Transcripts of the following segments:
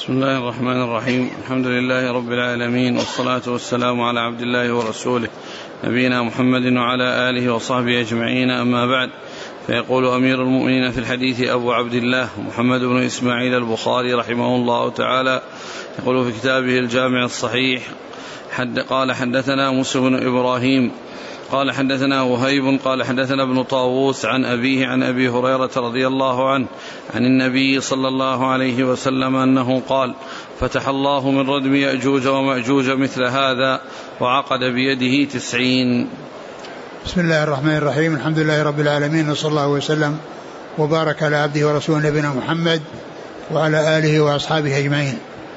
بسم الله الرحمن الرحيم. الحمد لله رب العالمين، والصلاة والسلام على عبد الله ورسوله نبينا محمد وعلى آله وصحبه أجمعين، أما بعد. فيقول أمير المؤمنين في الحديث أبو عبد الله محمد بن إسماعيل البخاري رحمه الله تعالى، يقول في كتابه الجامع الصحيح: قال حدثنا موسى بن إبراهيم قال حدثنا وهيب قال حدثنا ابن طاووس عن أبيه عن أبي هريرة رضي الله عنه عن النبي صلى الله عليه وسلم أنه قال: فتح الله من ردم يأجوج ومأجوج مثل هذا وعقد بيده 90. بسم الله الرحمن الرحيم. الحمد لله رب العالمين، وصلى الله وسلم وبارك على عبده ورسوله نبينا محمد وعلى آله وأصحابه أجمعين.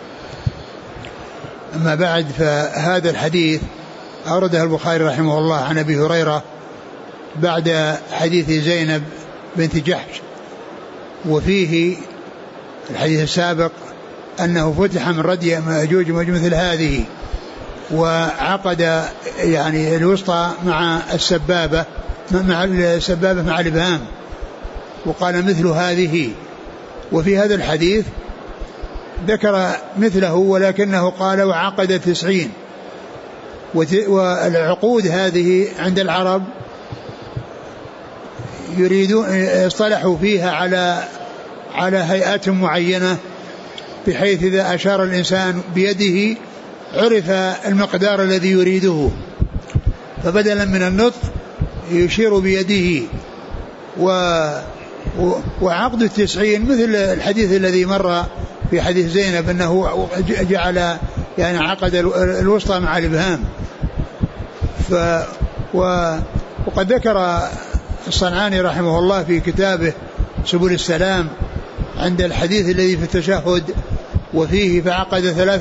أما بعد، فهذا الحديث أورده البخاري رحمه الله عن أبي هريرة بعد حديث زينب بنت جحش، وفيه الحديث السابق أنه فتح من ردم يأجوج ومأجوج مثل هذه، وعقد يعني الوسطى مع السبابة مع الإبهام، وقال مثل هذه. وفي هذا الحديث ذكر مثله، ولكنه قال وعقد 90. والعقود هذه عند العرب يريدون اصطلحوا فيها على هيئات معينة، بحيث إذا أشار الإنسان بيده عرف المقدار الذي يريده، فبدلا من النطق يشير بيده. وعقد 90 مثل الحديث الذي مر في حديث زينب أنه جعل يعني عقد الوسطى مع الإبهام. وقد ذكر الصنعاني رحمه الله في كتابه سبل السلام عند الحديث الذي في التشهد وفيه فعقد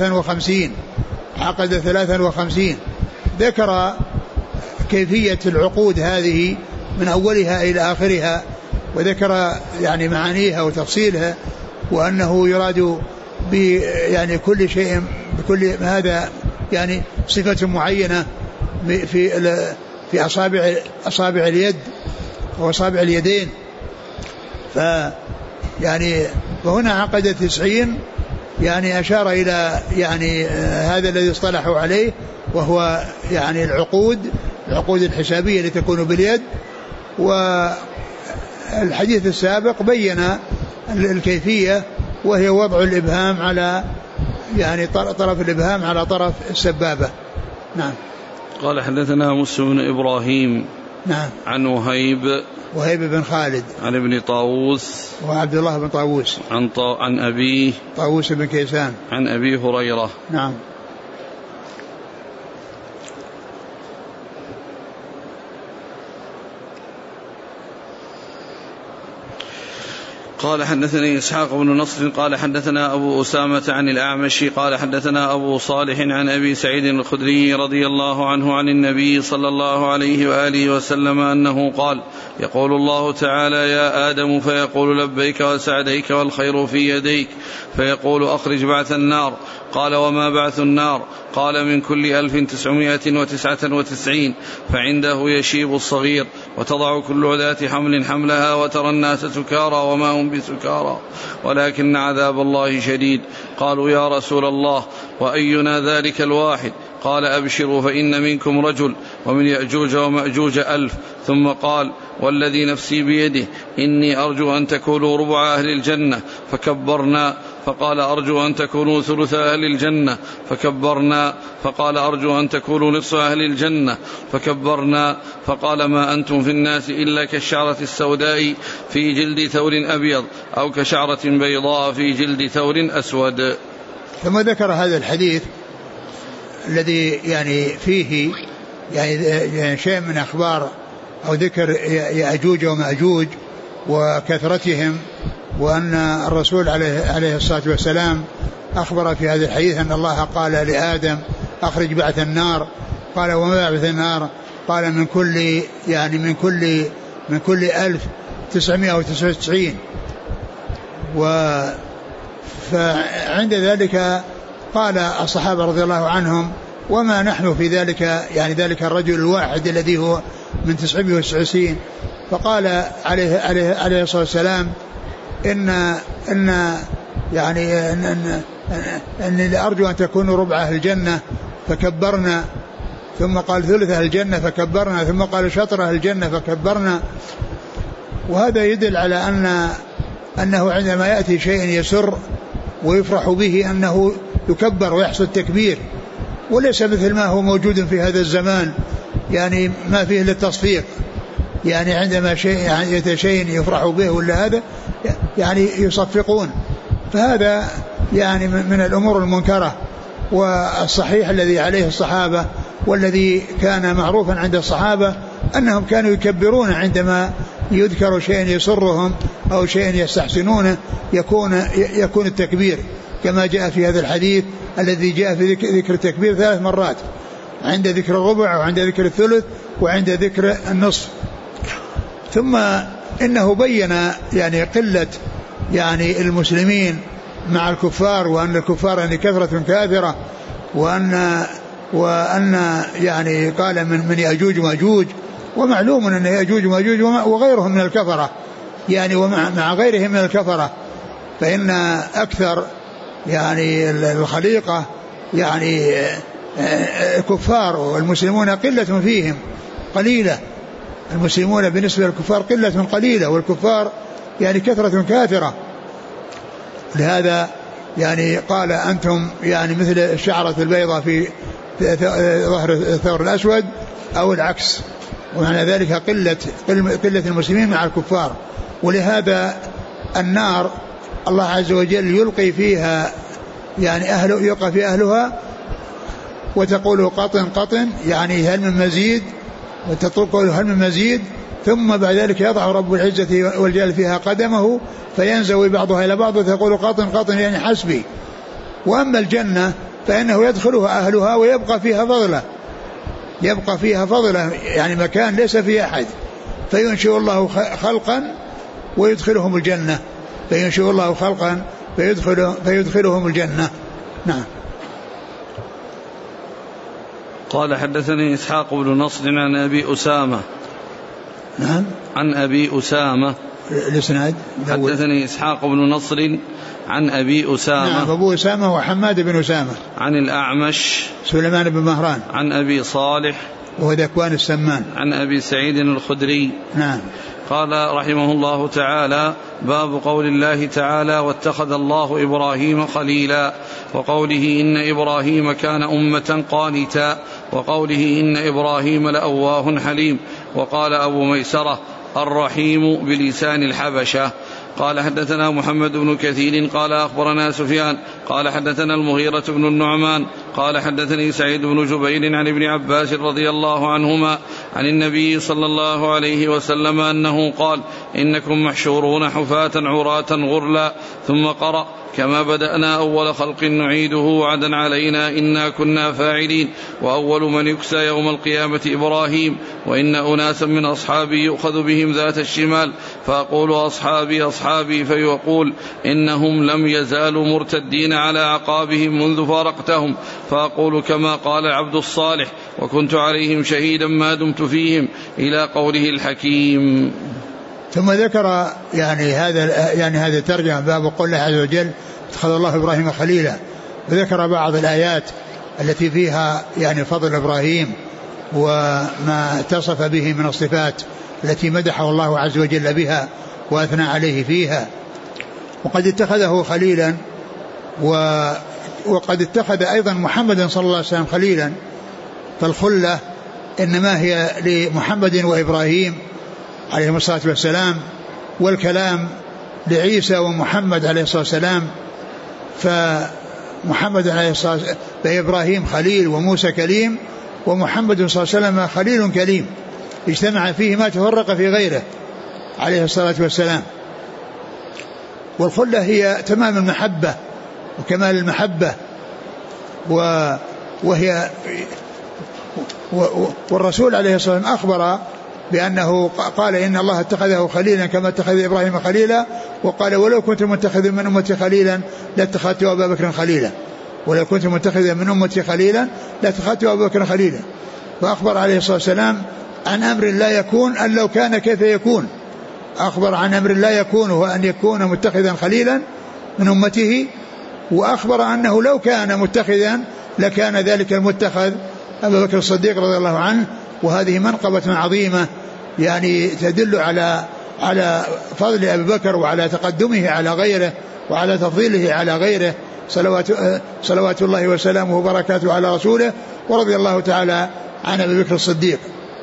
53 ذكر كيفية العقود هذه من أولها إلى آخرها، وذكر يعني معانيها وتفصيلها، وأنه يراد يعني كل شيء بكل هذا يعني صفة معينة في أصابع اليد وأصابع اليدين. يعني وهنا عقد 90 يعني أشار إلى يعني هذا الذي اصطلحوا عليه، وهو يعني العقود الحسابية التي تكون باليد. والحديث السابق بين الكيفية، وهي وضع الإبهام على يعني طرف الإبهام على طرف السبابة. نعم. قال حدثنا موسى بن إبراهيم نعم عن وهيب بن خالد عن ابن طاووس وعبد الله بن طاووس عن أبيه طاووس بن كيسان عن أبي هريرة. نعم. قال حدثني إسحاق بن نصر قال حدثنا أبو أسامة عن الأعمش قال حدثنا أبو صالح عن أبي سعيد الخدري رضي الله عنه عن النبي صلى الله عليه وآله وسلم أنه قال: يقول الله تعالى: يا آدم، فيقول لبيك وسعديك والخير في يديك، فيقول: أخرج بعث النار. قال: وما بعث النار؟ قال: من كل 1999 فعنده يشيب الصغير، وتضع كل ذات حمل حملها، وترى الناس سكارى وما هم بسكارى ولكن عذاب الله شديد. قالوا: يا رسول الله، وأينا ذلك الواحد؟ قال: أبشروا فإن منكم رجل ومن يأجوج ومأجوج 1000. ثم قال: والذي نفسي بيده إني أرجو أن تكونوا ربع أهل الجنة، فكبرنا. فقال: أرجو أن تكونوا ثلث أهل الجنة، فكبرنا. فقال: أرجو أن تكونوا نصف أهل الجنة، فكبرنا. فقال: ما أنتم في الناس إلا كالشعرة السوداء في جلد ثور أبيض، أو كشعرة بيضاء في جلد ثور أسود. ثم ذكر هذا الحديث الذي يعني فيه يعني شيء من أخبار أو ذكر يأجوج ومأجوج وكثرتهم، وأن الرسول عليه الصلاة والسلام أخبر في هذا الحديث أن الله قال لآدم: أخرج بعث النار. قال: وما بعث النار؟ قال: من كل 1999. فعند ذلك قال الصحابة رضي الله عنهم: وما نحن في ذلك، يعني ذلك الرجل الواحد الذي هو من 999. فقال عليه الصلاة والسلام: إن أني أرجو أن تكونوا ربع أهل الجنة فكبرنا، ثم قال ثلث أهل الجنة فكبرنا، ثم قال شطر أهل الجنة فكبرنا. وهذا يدل على أنه عندما يأتي شيء يسر ويفرح به أنه يكبر ويحصل تكبير، وليس مثل ما هو موجود في هذا الزمان يعني ما فيه للتصفيق، يعني عندما شيء يفرح به ولا هذا يعني يصفقون. فهذا يعني من الأمور المنكرة. والصحيح الذي عليه الصحابة والذي كان معروفا عند الصحابة أنهم كانوا يكبرون عندما يذكر شيء يسرهم أو شيء يستحسنونه يكون التكبير، كما جاء في هذا الحديث الذي جاء في ذكر التكبير 3 مرات، عند ذكر الربع وعند ذكر الثلث وعند ذكر النصف. ثم إنه بين يعني قلة يعني المسلمين مع الكفار، وأن الكفار يعني كثرة كافرة، وأن يعني قال من يأجوج ومأجوج، ومعلوم أن يأجوج ومأجوج وغيرهم من الكفرة يعني ومع غيرهم من الكفرة، فإن أكثر يعني الخليقة يعني كفار، والمسلمون قلة فيهم قليلة، المسلمون بالنسبة للكفار قلة قليلة، والكفار يعني كثرة كافرة. لهذا يعني قال أنتم يعني مثل الشعرة البيضاء في ظهر الثور الأسود أو العكس، ومعنى ذلك قلة المسلمين مع الكفار. ولهذا النار الله عز وجل يلقي فيها يعني يلقى في أهلها وتقول قطن قطن يعني هل من مزيد، وتقول هل من مزيد، ثم بعد ذلك يضع رب العزة والجلال فيها قدمه فينزوي بعضها إلى بعض وتقول قطن قطن يعني حسبي. وأما الجنة فإنه يدخلها أهلها ويبقى فيها فضلة يعني مكان ليس فيه أحد، فينشئ الله خلقا ويدخلهم الجنة، فينشئ الله خلقا فيدخلهم الجنة. نعم. قال حدثني إسحاق بن نصر عن أبي أسامة. نعم. عن أبي أسامة الإسناد. حدثني إسحاق بن نصر عن أبي أسامة. نعم. أبو أسامة وحماد بن أسامة. عن الأعمش سليمان بن مهران. عن أبي صالح وهو ذكوان السمان. عن أبي سعيد الخدري. نعم. قال رحمه الله تعالى: باب قول الله تعالى: واتخذ الله إبراهيم خليلا، وقوله إن إبراهيم كان أمة قانتا، وقوله إن إبراهيم لأواه حليم. وقال أبو ميسرة: الرحيم بلسان الحبشة. قال حدثنا محمد بن كثير قال أخبرنا سفيان قال حدثنا المغيرة بن النعمان قال حدثني سعيد بن جبير عن ابن عباس رضي الله عنهما عن النبي صلى الله عليه وسلم أنه قال: إنكم محشورون حفاة عراة غرلا. ثم قرأ: كما بدأنا أول خلق نعيده وعدا علينا إنا كنا فاعلين. وأول من يكسى يوم القيامة إبراهيم، وإن أناسا من أصحابي يؤخذ بهم ذات الشمال، فأقول أصحابي أصحابي، فيقول إنهم لم يزالوا مرتدين على عقابهم منذ فارقتهم، فأقول كما قال عبد الصالح: وكنت عليهم شهيدا ما دمت فيهم، إلى قوله الحكيم. ثم ذكر يعني هذا ترجمة باب قول الله عز وجل: اتخذ الله إبراهيم خليلا، وذكر بعض الآيات التي فيها يعني فضل إبراهيم وما اتصف به من الصفات التي مدحه الله عز وجل بها وأثنى عليه فيها. وقد اتخذه خليلا، وقد اتخذ أيضا محمد صلى الله عليه وسلم خليلا، فالخلة إنما هي لمحمد وإبراهيم عليهم الصلاة والسلام، والكلام لعيسى ومحمد عليه الصلاة والسلام. فمحمد عليه الصلاة والسلام فإبراهيم خليل وموسى كليم، ومحمد صلى الله عليه وسلم خليل كليم، اجتمع فيه ما تفرق في غيره عليه الصلاة والسلام. والخلة هي تمام المحبة وكمال المحبة، وهي والرسول عليه الصلاة والسلام أخبر بأنه قال: إن الله اتخذه خليلا كما اتخذ إبراهيم خليلا، وقال: ولو كنت متخذا من أمتي خليلا لاتخذت أبا بكر خليلا، ولو كنت متخذا من أمتي خليلا لاتخذت أبا بكر خليلا. فأخبر عليه الصلاة والسلام عن أمر لا يكون أن لو كان كيف يكون، أخبر عن أمر لا يكون هو أن يكون متخذا خليلا من أمته، وأخبر أنه لو كان متخذا لكان ذلك المتخذ أبا بكر الصديق رضي الله عنه. وهذه منقبة عظيمة يعني تدل على فضل أبي بكر وعلى تقدمه على غيره وعلى تفضيله على غيره صلوات الله وسلامه وبركاته على رسوله. ورضي الله تعالى عن أبي بكر الصديق.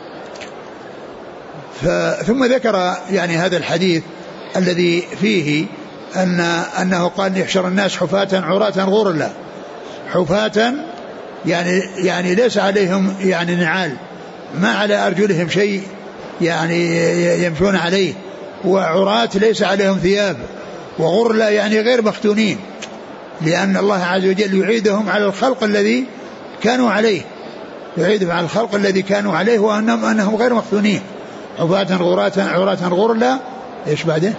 ثم ذكر يعني هذا الحديث الذي فيه أنه قال يحشر الناس حفاة عراة غرلا. حفاة يعني ليس عليهم يعني نعال، ما على أرجلهم شيء يعني يمشون عليه، وعراة ليس عليهم ثياب، وغرلا يعني غير مختونين، لأن الله عز وجل يعيدهم على الخلق الذي كانوا عليه، يعيدهم على الخلق الذي كانوا عليه وأنهم غير مختونين. حفاة عراة غرلا. إيش بعده؟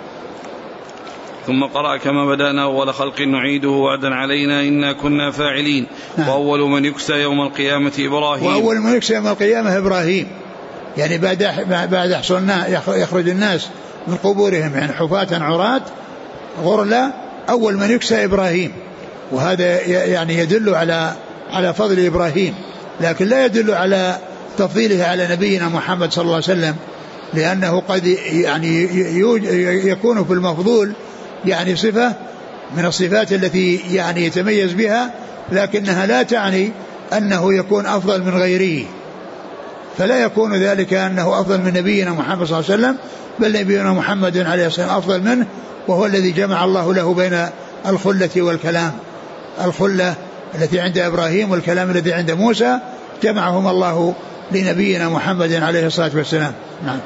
ثم قرأ كما بدأنا أول خلق نعيده وعدا علينا إنا كنا فاعلين. نعم. وأول من يكسى يوم القيامة إبراهيم. وأول من يكسى يوم القيامة إبراهيم، يعني بعد حصلنا يخرج الناس من قبورهم يعني حفاة عراة غرلا، أول من يكسى إبراهيم. وهذا يعني يدل على فضل إبراهيم، لكن لا يدل على تفضيله على نبينا محمد صلى الله عليه وسلم، لأنه قد يعني يكون في المفضول يعني صفة من الصفات التي يعني يتميز بها، لكنها لا تعني أنه يكون أفضل من غيره، فلا يكون ذلك أنه أفضل من نبينا محمد صلى الله عليه وسلم، بل نبينا محمد عليه الصلاة والسلام أفضل منه، وهو الذي جمع الله له بين الخلة والكلام. الخلة التي عند إبراهيم والكلام الذي عند موسى جمعهم الله لنبينا محمد عليه الصلاة والسلام. نعم.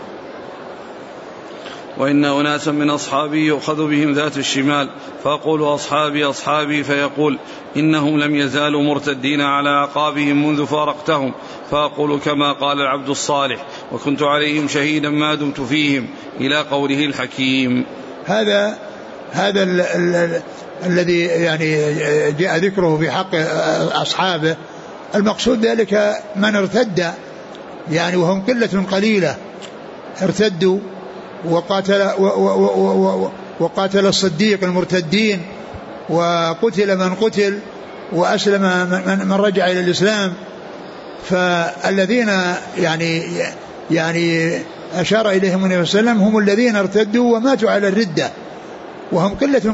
وإن أناسا من أصحابي يؤخذ بهم ذات الشمال، فأقول أصحابي أصحابي، فيقول إنهم لم يزالوا مرتدين على أعقابهم منذ فارقتهم، فأقول كما قال العبد الصالح وكنت عليهم شهيدا ما دمت فيهم، إلى قوله الحكيم. هذا الذي يعني جاء ذكره في حق أصحابه، المقصود ذلك من ارتد يعني وهم قلة قليلة، ارتدوا وقاتل الصديق المرتدين، وقتل من قتل، وأسلم من رجع إلى الإسلام. فالذين يعني أشار إليهم النبي صلى الله عليه وسلم هم الذين ارتدوا وماتوا على الردة، وهم قلة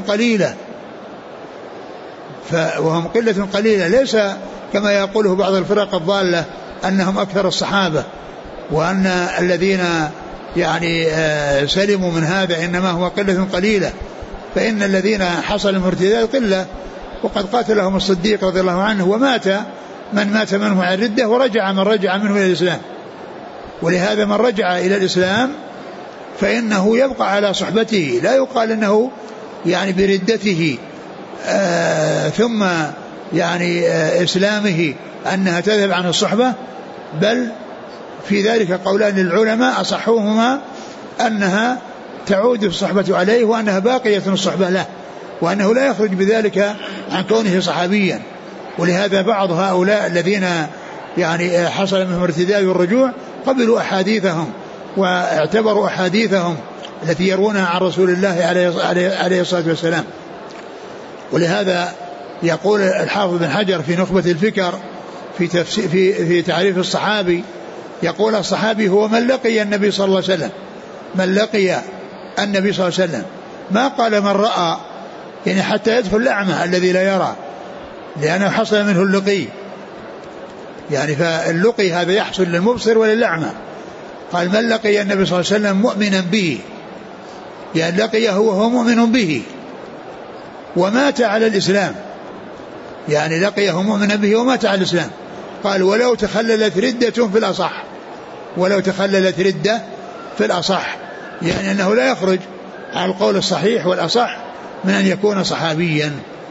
قليلة، ليس كما يقوله بعض الفرق الضالة أنهم أكثر الصحابة، وأن الذين يعني سلموا من هذا إنما هو قلة قليلة. فإن الذين حصل من ارتداد قلة، وقد قاتلهم الصديق رضي الله عنه، ومات من مات منه على الردة، ورجع من رجع منه إلى الإسلام. ولهذا من رجع إلى الإسلام فإنه يبقى على صحبته، لا يقال أنه يعني بردته ثم يعني إسلامه أنها تذهب عن الصحبة، بل في ذلك قولان للعلماء أصحوهما أنها تعود الصحبة عليه، وأنها باقية الصحبة له، وأنه لا يخرج بذلك عن كونه صحابيا. ولهذا بعض هؤلاء الذين يعني حصل منهم ارتداد والرجوع قبلوا أحاديثهم واعتبروا أحاديثهم التي يروونها عن رسول الله عليه الصلاة والسلام. ولهذا يقول الحافظ بن حجر في نخبة الفكر في تعريف الصحابي، يقول الصحابي هو من لقي النبي صلى الله عليه وسلم، من لقي النبي صلى الله عليه وسلم، ما قال من رأى، يعني حتى يدخل الأعمى الذي لا يرى، لأنه حصل منه اللقي، يعني فاللقي هذا يحصل للمبصر وللأعمى. قال من لقي النبي صلى الله عليه وسلم مؤمنا به، يعني لقيه وهو مؤمن به ومات على الإسلام، يعني لقيه مؤمنا به ومات على الإسلام. قال ولو تخللت ردة في الأصح، ولو تخللت ردة في الأصح، يعني أنه لا يخرج على القول الصحيح والأصح من أن يكون صحابيا.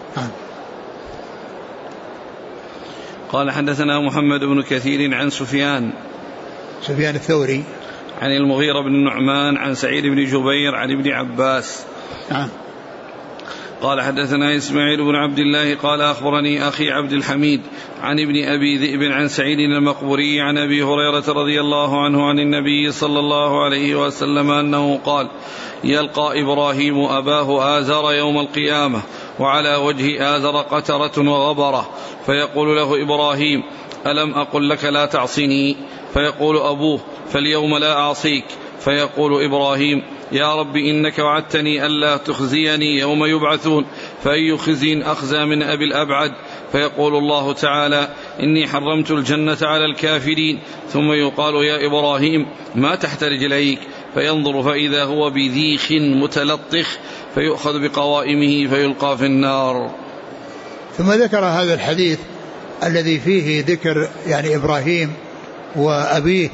قال حدثنا محمد بن كثير عن سفيان الثوري عن المغيرة بن النعمان عن سعيد بن جبير عن ابن عباس. قال حدثنا إسماعيل بن عبد الله قال أخبرني أخي عبد الحميد عن ابن أبي ذئب عن سعيد المقبوري عن أبي هريرة رضي الله عنه عن النبي صلى الله عليه وسلم أنه قال يلقى إبراهيم أباه آزار يوم القيامة وعلى وجه آزر قترة وغبرة، فيقول له إبراهيم: ألم أقل لك لا تعصني؟ فيقول أبوه: فاليوم لا أعصيك. فيقول إبراهيم: يا رب إنك وعدتني ألا تخزيني يوم يبعثون، فأي خزي أخزى من أبي الأبعد؟ فيقول الله تعالى: إني حرمت الجنة على الكافرين. ثم يقال: يا إبراهيم ما تحت رجليك؟ فينظر فإذا هو بذيخ متلطخ، فيؤخذ بقوائمه فيلقى في النار. ثم ذكر هذا الحديث الذي فيه ذكر يعني إبراهيم وأبيه،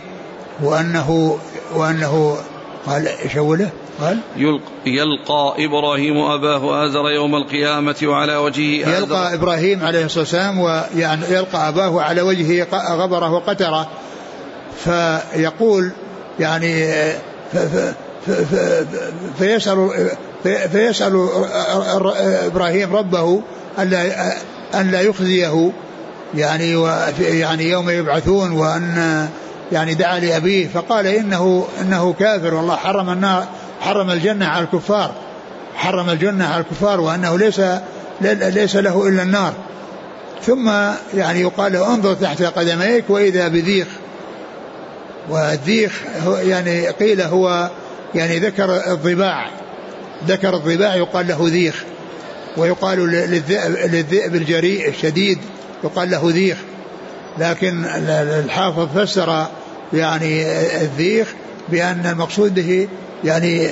وأنه قال شوله قال يلقى إبراهيم أباه آزر يوم القيامة وعلى وجهه آزر. يلقى إبراهيم عليه الصلاة والسلام ويعني يلقى أباه على وجهه غبره وقتره، فيقول يعني فيسأل إبراهيم ربه أن لا يخزيه يعني يوم يبعثون، وأن يعني دعا لأبيه فقال إنه كافر، والله حرم الجنة على الكفار، وأنه ليس له إلا النار. ثم يعني يقال له: انظر تحت قدميك وإذا بذيخ. والذيخ يعني قيل هو يعني ذكر الضباع يقال له ذيخ، ويقال للذئب الجريء الشديد يقال له ذيخ، لكن الحافظ فسر يعني الذيخ بأن المقصود به يعني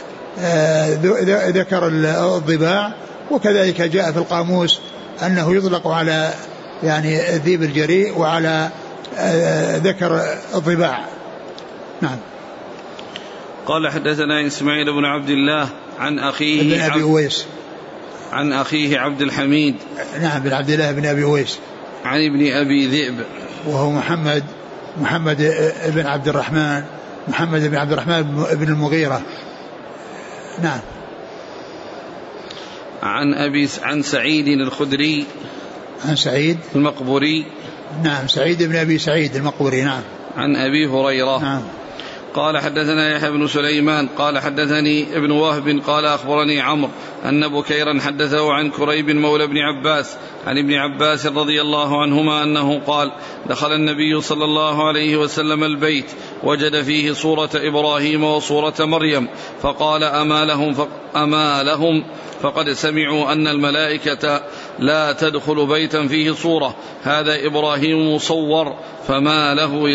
ذكر الضباع، وكذلك جاء في القاموس أنه يطلق على يعني الذئب الجريء وعلى ذكر الضباع. نعم. قال: حدثنا إسماعيل بن عبد الله عن أخيه بن أبي أويس، عن أخيه عبد الحميد نعم بن عبد الله بن أبي أويس، عن ابن أبي ذئب وهو محمد بن عبد الرحمن بن المغيرة. نعم. عن سعيد الخدري، عن سعيد المقبوري، نعم سعيد بن أبي سعيد المقبوري، نعم. عن أبي هريرة، نعم. قال: حدثنا يحيى بن سليمان قال: حدثني ابن وهب قال: أخبرني عمرو أن بكيرا حدثه عن كريب مولى ابن عباس عن ابن عباس رضي الله عنهما أنه قال: دخل النبي صلى الله عليه وسلم البيت وجد فيه صورة إبراهيم وصورة مريم، فقال: أما لهم فقد سمعوا أن الملائكة لا تدخل بيتا فيه صورة، هذا إبراهيم مصور، فما له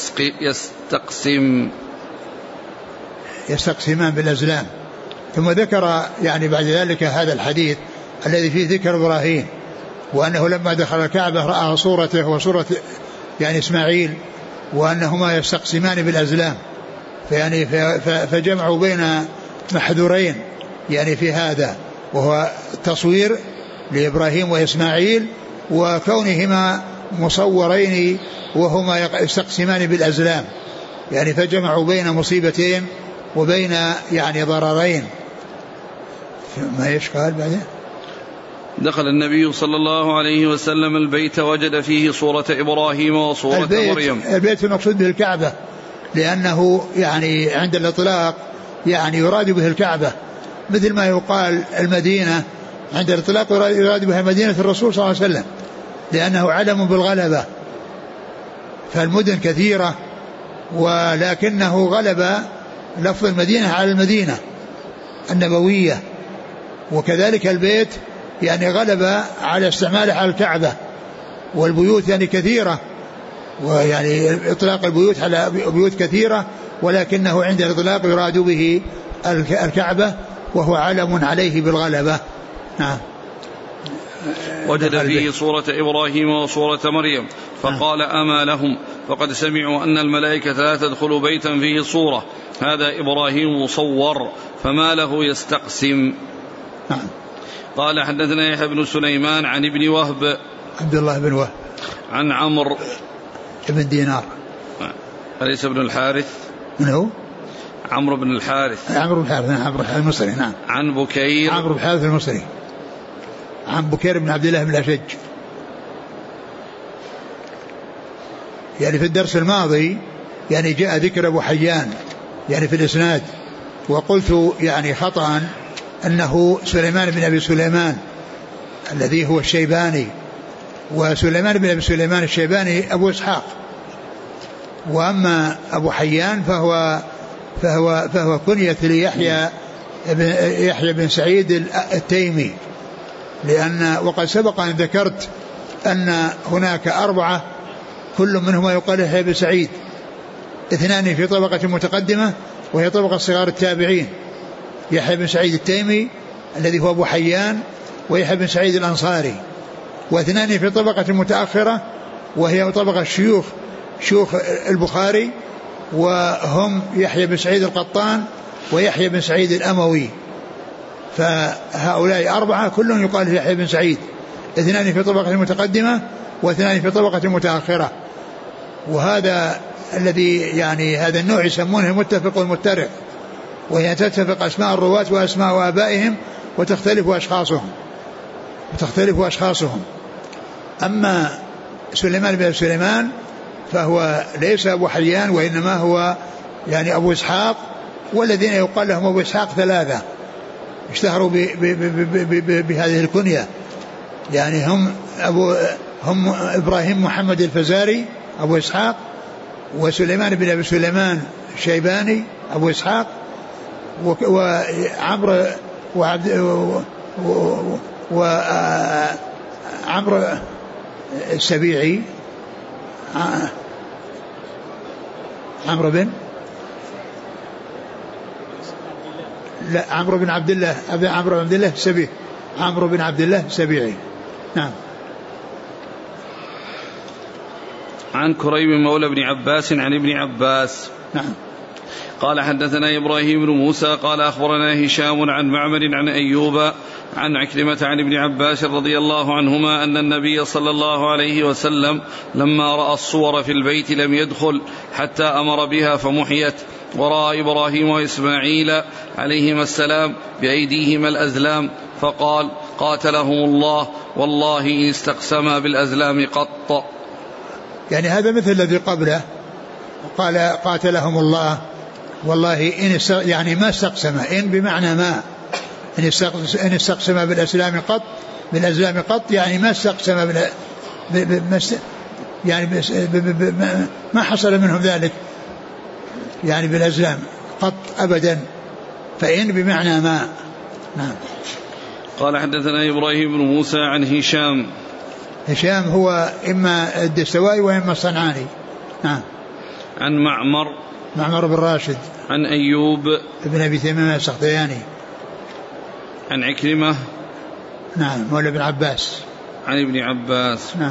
يستقسمان بالأزلام. ثم ذكر يعني بعد ذلك هذا الحديث الذي فيه ذكر إبراهيم، وأنه لما دخل الكعبة رأى صورته وصورة يعني إسماعيل، وأنهما يستقسمان بالأزلام، يعني فجمعوا بين محذورين يعني في هذا، وهو تصوير لإبراهيم وإسماعيل، وكونهما مصورين وهما يستقسمان بالأزلام، يعني فجمعوا بين مصيبتين وبين يعني ضررين. ما يشكال بعدين؟ دخل النبي صلى الله عليه وسلم البيت وجد فيه صورة إبراهيم وصورة مريم. البيت المقصود به الكعبة، لأنه يعني عند الإطلاق يعني يراد به الكعبة، مثل ما يقال المدينة عند الإطلاق يراد بها مدينة الرسول صلى الله عليه وسلم، لأنه علم بالغلبة، فالمدن كثيرة ولكنه غلب لفظ المدينة على المدينة النبوية، وكذلك البيت يعني غلب على استعماله على الكعبة، والبيوت يعني كثيرة، ويعني إطلاق البيوت على بيوت كثيرة، ولكنه عند الإطلاق يراد به الكعبة وهو علم عليه بالغلبة. نعم. وجد فيه صورة إبراهيم وصورة مريم، فقال: أما لهم فقد سمعوا أن الملائكة لا تدخل بيتا فيه صورة، هذا إبراهيم مصور، فما له يستقسم. قال: حدثنا يحيى بن سليمان عن ابن وهب عبد الله بن وهب عن عمرو بن دينار، أليس ابن الحارث؟ من هو؟ عمرو بن الحارث. عمرو الحارث المصري. نعم. عن بكير، عمرو الحارث المصري، عن بكير بن عبد الله بن الأشج. يعني في الدرس الماضي يعني جاء ذكر أبو حيان يعني في الإسناد، وقلت يعني خطأ أنه سليمان بن أبي سليمان، الذي هو الشيباني. وسليمان بن أبي سليمان الشيباني أبو إسحاق. وأما أبو حيان فهو كنية ليحيى بن سعيد التيمي. وقد سبق أن ذكرت أن هناك 4 كل منهم يقال يحيى بن سعيد، 2 في طبقة متقدمة وهي طبقة صغار التابعين، يحيى بن سعيد التيمي الذي هو أبو حيان ويحيى بن سعيد الأنصاري، و2 في طبقة متأخرة وهي طبقة شيوخ البخاري، وهم يحيى بن سعيد القطان ويحيى بن سعيد الأموي. فهؤلاء 4 كلهم يقال يحيى بن سعيد، 2 في طبقة متقدمة و2 في طبقة متأخرة. وهذا الذي يعني هذا النوع يسمونه المتفق والمفترق، وهي تتفق أسماء الرواة وأسماء آبائهم وتختلف أشخاصهم. أما سليمان بن سليمان فهو ليس أبو حيان وإنما هو يعني أبو إسحاق، والذين يقال لهم أبو إسحاق 3 اشتهروا بهذه الكنية، يعني هم إبراهيم محمد الفزاري أبو إسحاق، وسليمان بن أبي سليمان الشيباني أبو إسحاق، وعمرو السبيعي عمرو بن عبد الله السبيعي. نعم. عن كريب مولى بن عباس عن ابن عباس. نعم. قال حدثنا إبراهيم بن موسى قال أخبرنا هشام عن معمر عن أيوب عن عكرمة عن ابن عباس رضي الله عنهما أن النبي صلى الله عليه وسلم لما رأى الصور في البيت لم يدخل حتى أمر بها فمحيت، ورأى إبراهيم وإسماعيل عليهما السلام بأيديهما الأزلام فقال قاتلهم الله والله إن استقسما بالأزلام قط. يعني هذا مثل الذي قبله، قال قاتلهم الله والله إن يعني ما استقسم، إن بمعنى ما، إن استقسم بالأزلام قط يعني ما استقسم يعني ما حصل منهم ذلك يعني بالأزلام قط أبدا، فإن بمعنى ما. نعم. قال حدثنا إبراهيم بن موسى عن هشام هو إما الدستوائي وإما الصنعاني. نعم. عن معمر بن راشد عن أيوب ابن أبي تميم السختياني عن عكرمة نعم مولى بن عباس عن ابن عباس. نعم.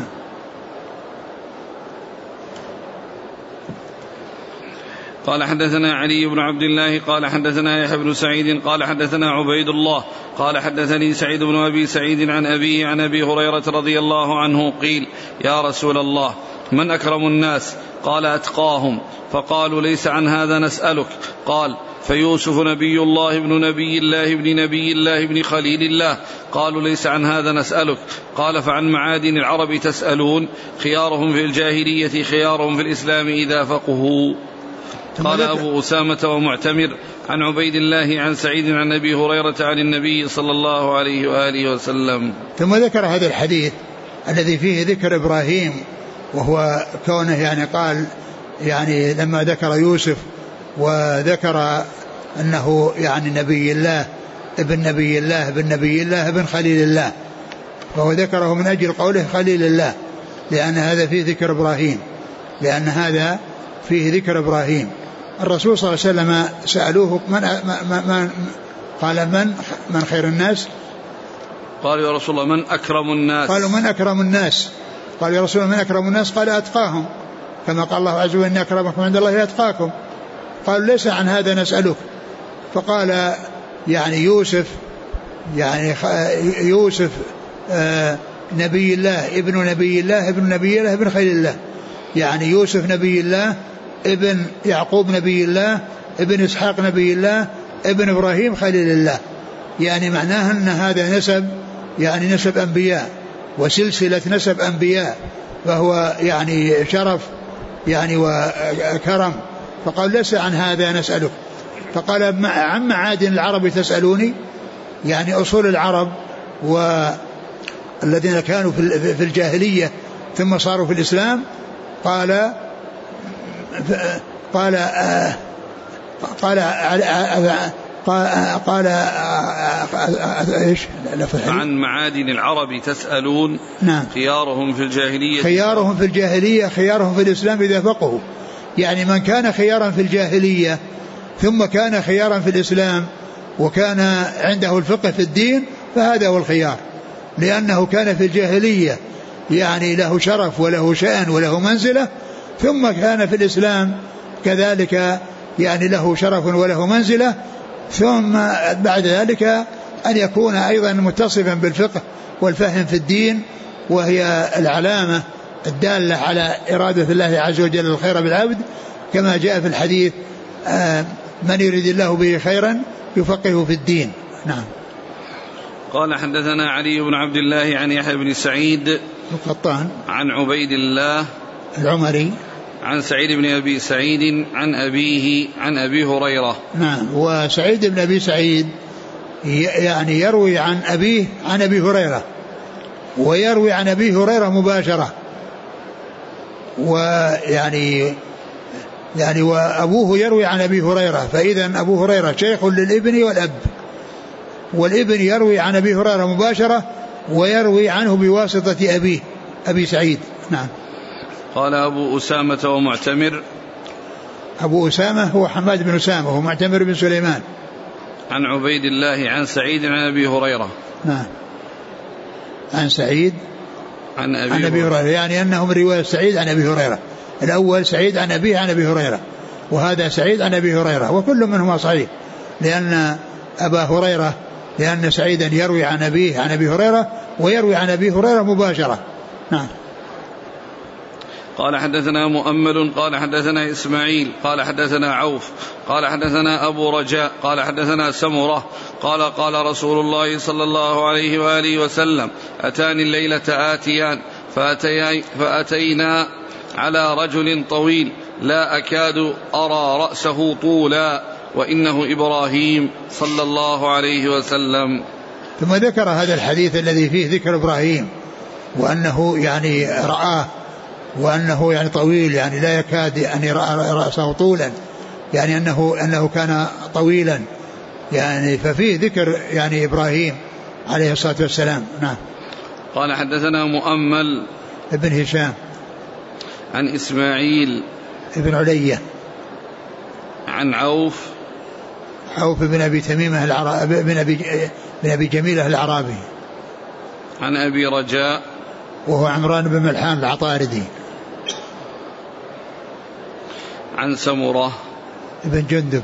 قال حدثنا علي بن عبد الله قال حدثنا يحيى بن سعيد قال حدثنا عبيد الله قال حدثني سعيد بن أبي سعيد عن أبيه عن أبي هريرة رضي الله عنه قيل يا رسول الله من أكرم الناس؟ قال أتقاهم. فقالوا ليس عن هذا نسألك. قال فيوسف نبي الله ابن نبي الله ابن نبي الله ابن خليل الله. قالوا ليس عن هذا نسألك. قال فعن معادن العرب تسألون؟ خيارهم في الجاهلية خيارهم في الإسلام إذا فقهوا. قال أبو أسامة ومعتمر عن عبيد الله عن سعيد عن أبي هريرة عن النبي صلى الله عليه وآله وسلم. ثم ذكر هذا الحديث الذي فيه ذكر إبراهيم، وهو كونه يعني قال يعني لما ذكر يوسف وذكر أنه يعني نبي الله ابن نبي الله ابن نبي الله ابن خليل الله، وهو ذكره من أجل قوله خليل الله لأن هذا فيه ذكر إبراهيم، لأن هذا فيه ذكر إبراهيم. الرسول صلى الله عليه وسلم سألوه قال من خير الناس؟ قالوا يا رسول الله من أكرم الناس؟ قالوا من أكرم الناس؟ قال يا رسول الله من أكرم الناس؟ قال أتقاهم، كما قال الله عز وجل إن أكرمكم عند الله أتقاكم. قالوا ليس عن هذا نسألك. فقال يعني يوسف نبي الله ابن نبي الله ابن نبي الله ابن خليل الله، يعني يوسف نبي الله ابن يعقوب نبي الله ابن إسحاق نبي الله ابن إبراهيم خليل الله، يعني معناها أن هذا نسب يعني نسب أنبياء وسلسلة نسب أنبياء، فهو يعني شرف يعني وكرم. فقال ليس عن هذا نسألك. فقال عن معادن العرب تسألوني، يعني أصول العرب الذين كانوا في الجاهلية ثم صاروا في الإسلام. قال ايش؟ عن معادن العرب تسألون. نعم. خيارهم في الجاهلية خيارهم في الإسلام إذا فقهوا. يعني من كان خيارا في الجاهلية ثم كان خيارا في الإسلام وكان عنده الفقه في الدين فهذا هو الخيار، لأنه كان في الجاهلية يعني له شرف وله شأن وله منزلة، ثم كان في الإسلام كذلك يعني له شرف وله منزلة، ثم بعد ذلك أن يكون أيضا متصفا بالفقه والفهم في الدين، وهي العلامة الدالة على إرادة الله عز وجل الخير بالعبد، كما جاء في الحديث من يريد الله به خيرا يفقهه في الدين. نعم. قال حدثنا علي بن عبد الله عن يحيى بن سعيد القطان عن عبيد الله العمري عن سعيد بن أبي سعيد عن أبيه عن أبي هريرة. نعم. وسعيد بن أبي سعيد يعني يروي عن أبيه عن أبي هريرة، ويروي عن أبي هريرة مباشرة، ويعني وأبوه يروي عن أبي هريرة، فإذا أبو هريرة شيخ للابن والأب، والابن يروي عن أبي هريرة مباشرة ويروي عنه بواسطة أبيه أبي سعيد. نعم. قال أبو أسامة ومعتمر. أبو أسامة هو حماد بن أسامة ومعتمر بن سليمان. عن عبيد الله عن سعيد عن أبي هريرة. نعم. عن سعيد عن أبي هريرة، يعني أنهم رواية سعيد عن أبي هريرة، الأول سعيد عن أبيه عن أبي هريرة، وهذا سعيد عن أبي هريرة، وكل منهما صحيح، لأن أبا هريرة لأن سعيدا يروي عن أبيه عن أبي هريرة ويروي عن أبي هريرة مباشرة. نعم. قال حدثنا مؤمل قال حدثنا إسماعيل قال حدثنا عوف قال حدثنا أبو رجاء قال حدثنا سمرة قال قال رسول الله صلى الله عليه وآله وسلم أتاني الليلة آتيان فأتينا على رجل طويل لا أكاد أرى رأسه طولا وإنه إبراهيم صلى الله عليه وسلم. ثم ذكر هذا الحديث الذي فيه ذكر إبراهيم وأنه يعني رآه وأنه يعني طويل، يعني لا يكاد أن يرى رأسه طولا، يعني أنه كان طويلا، يعني ففيه ذكر يعني إبراهيم عليه الصلاة والسلام. نعم. قال حدثنا مؤمل ابن هشام عن إسماعيل ابن علية عن عوف بن أبي تميمة بن أبي جميلة الأعرابي عن أبي رجاء وهو عمران بن ملحان العطاردي عن سمرة ابن جندب.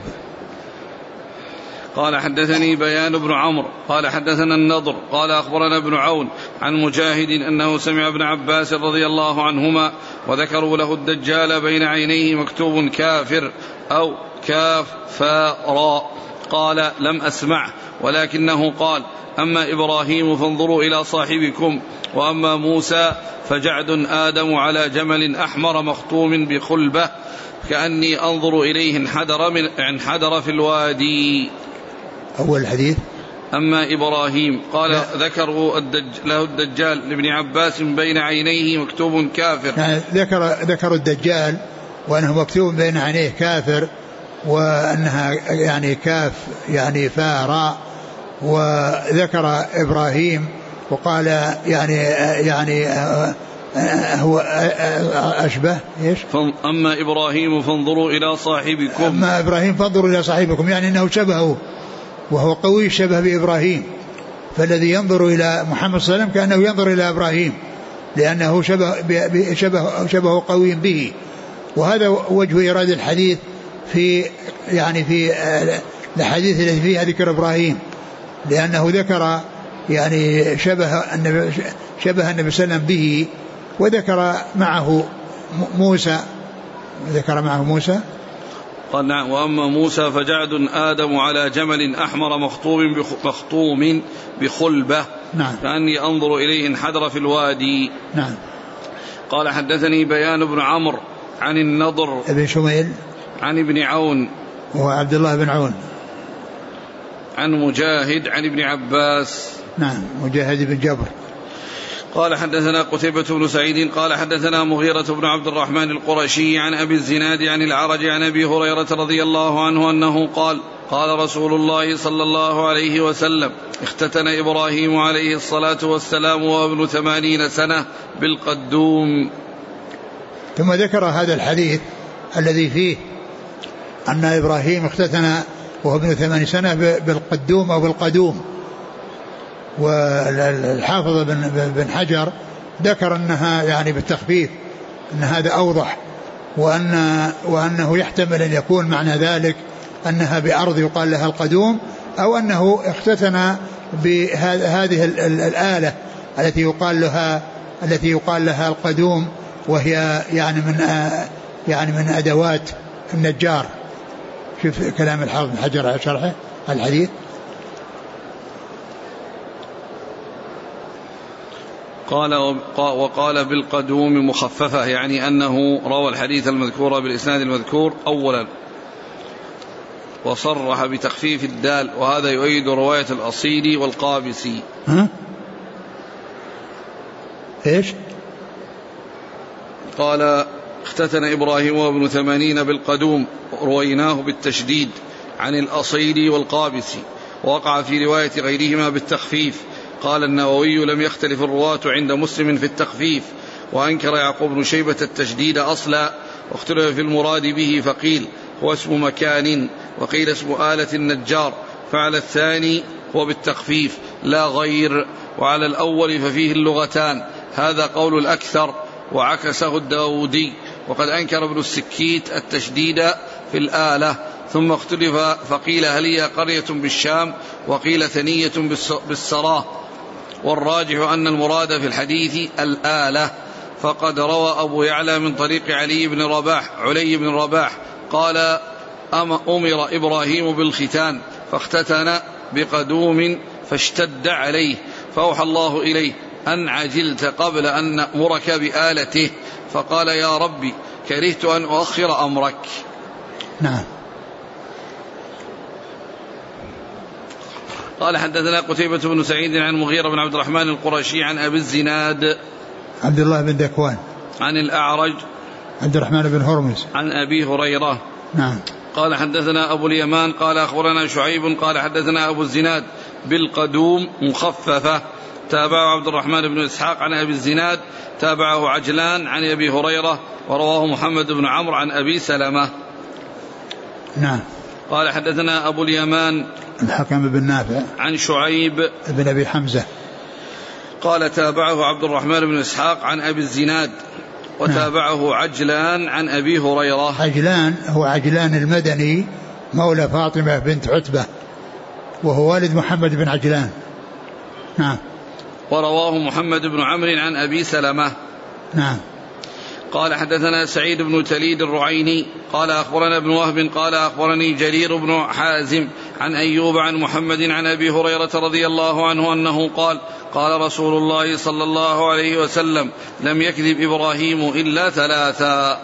قال حدثني بيان بن عمرو قال حدثنا النضر قال أخبرنا ابن عون عن مجاهد أنه سمع ابن عباس رضي الله عنهما وذكروا له الدجال بين عينيه مكتوب كافر أو كاف فاء راء. قال لم أسمعه، ولكنه قال أما إبراهيم فانظروا إلى صاحبكم، وأما موسى فجعد آدم على جمل أحمر مخطوم بخلبة كأني أنظر إليه انحدر في الوادي. أول الحديث. أما إبراهيم قال ذكروا له الدجال لابن عباس بين عينيه مكتوب كافر، يعني ذكر الدجال وأنه مكتوب بين عينيه كافر، وأنها يعني كاف يعني فاء راء، وذكر إبراهيم وقال يعني هو أشبه إيش؟ أما إبراهيم فانظروا إلى صاحبكم. أما إبراهيم فانظروا إلى صاحبكم، يعني أنه شبهه وهو قوي الشبه بإبراهيم، فالذي ينظر إلى محمد صلى الله عليه وسلم كأنه ينظر إلى إبراهيم لأنه شبه قوي به. وهذا وجه إيراد الحديث في الحديث الذي فيها ذكر إبراهيم، لأنه ذكر يعني شبه النبي صلى الله عليه وسلم به، وذكر معه موسى قال نعم. وأما موسى فجعد آدم على جمل أحمر مخطوم بخلبة، نعم، كأني أنظر إليه انحدر في الوادي. نعم. قال حدثني بيان بن عمرو عن النضر ابن شميل عن ابن عون وهو عبد الله بن عون عن مجاهد عن ابن عباس، نعم، مجاهد بن جبر قال حدثنا قتيبة بن سعيد قال حدثنا مغيرة بن عبد الرحمن القرشي عن أبي الزناد عن الأعرج عن أبي هريرة رضي الله عنه أنه قال قال رسول الله صلى الله عليه وسلم اختتن إبراهيم عليه الصلاة والسلام وابن 80 سنة بالقدوم. ثم ذكر هذا الحديث الذي فيه أن إبراهيم اختتن وهو ابن 80 سنة بالقدوم أو بالقدوم. والحافظ بن حجر ذكر أنها يعني بالتخفيف أن هذا أوضح، وأنه يحتمل أن يكون معنى ذلك أنها بأرض يقال لها القدوم، أو أنه اختتن بهذه الآلة التي يقال لها القدوم، وهي يعني من أدوات النجار. شوف كلام الحافظ بن حجر على شرحه الحديث. قال وقال بالقدوم مخففة، يعني أنه روى الحديث المذكور بالإسناد المذكور أولا وصرح بتخفيف الدال، وهذا يؤيد رواية الأصيلي والقابسي. إيش؟ قال اختتن إبراهيم وابن 80 بالقدوم، رويناه بالتشديد عن الأصيلي والقابسي، وقع في رواية غيرهما بالتخفيف. قال النووي لم يختلف الرواة عند مسلم في التخفيف، وأنكر يعقوب بن شيبة التشديد أصلا، واختلف في المراد به، فقيل هو اسم مكان، وقيل اسم آلة النجار، فعلى الثاني هو بالتخفيف لا غير، وعلى الأول ففيه اللغتان، هذا قول الأكثر وعكسه الداودي. وقد أنكر ابن السكيت التشديد في الآلة، ثم اختلف فقيل هل هي قرية بالشام، وقيل ثنية بالسراه، والراجح أن المراد في الحديث الآلة. فقد روى أبو يعلى من طريق علي بن رباح قال أمر إبراهيم بالختان فاختتن بقدوم فاشتد عليه، فأوحى الله إليه أن عجلت قبل أن نأمرك بآلته، فقال يا ربي كرهت أن أؤخر أمرك. نعم. قال حدثنا قتيبة بن سعيد عن مغيرة بن عبد الرحمن القرشي عن أبي الزناد عبد الله بن ذكوان عن الأعرج عبد الرحمن بن هرمز عن أبي هريرة. نعم. قال حدثنا أبو اليمان قال أخبرنا شعيب قال حدثنا أبو الزناد بالقدوم مخففة، تابعه عبد الرحمن بن إسحاق عن أبي الزناد، تابعه عجلان عن أبي هريرة، ورواه محمد بن عمرو عن أبي سلمة. نعم. قال حدثنا أبو اليمان الحكم بن نافع عن شعيب بن أبي حمزة قال تابعه عبد الرحمن بن إسحاق عن أبي الزناد، وتابعه عجلان عن أبي هريرة. عجلان هو عجلان المدني مولى فاطمة بنت عتبة، وهو والد محمد بن عجلان. نعم. ورواه محمد بن عمرو عن أبي سلمة. نعم. قال حدثنا سعيد بن تليد الرعيني قال أخبرنا ابن وهب قال أخبرني جرير بن حازم عن أيوب عن محمد عن أبي هريرة رضي الله عنه أنه قال قال رسول الله صلى الله عليه وسلم لم يكذب إبراهيم إلا 3.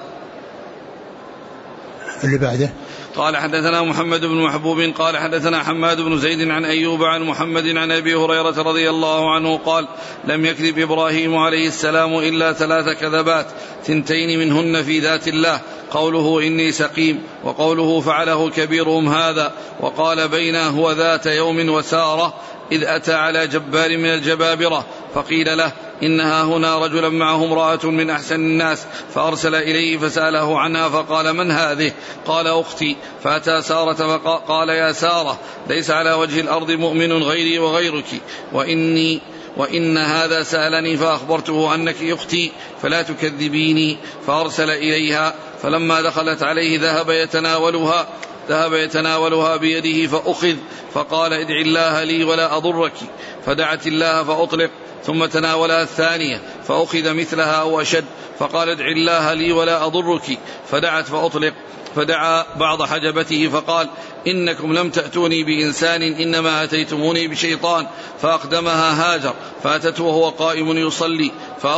اللي بعده قال حدثنا محمد بن محبوب قال حدثنا حماد بن زيد عن أيوب عن محمد عن أبي هريرة رضي الله عنه قال لم يكذب إبراهيم عليه السلام إلا 3 كذبات، 2 منهن في ذات الله، قوله إني سقيم، وقوله فعله كبيرهم هذا، وقال بينا هو ذات يوم وسارة إذ أتى على جبار من الجبابرة فقيل له إنها هنا رجلا معه امرأة من أحسن الناس، فأرسل إليه فسأله عنها فقال من هذه؟ قال أختي. فأتى سارة فقال يا سارة ليس على وجه الأرض مؤمن غيري وغيرك، وإن هذا سألني فأخبرته أنك أختي فلا تكذبيني. فأرسل إليها، فلما دخلت عليه ذهب يتناولها بيده فأخذ، فقال ادع الله لي ولا أضرك، فدعت الله فأطلق، ثم تناولها الثانية فأخذ مثلها أو أشد، فقال ادع الله لي ولا أضرك، فدعت فأطلق، فدعا بعض حجبته فقال إنكم لم تأتوني بإنسان إنما أتيتموني بشيطان، فأقدمها هاجر فأتته وهو قائم يصلي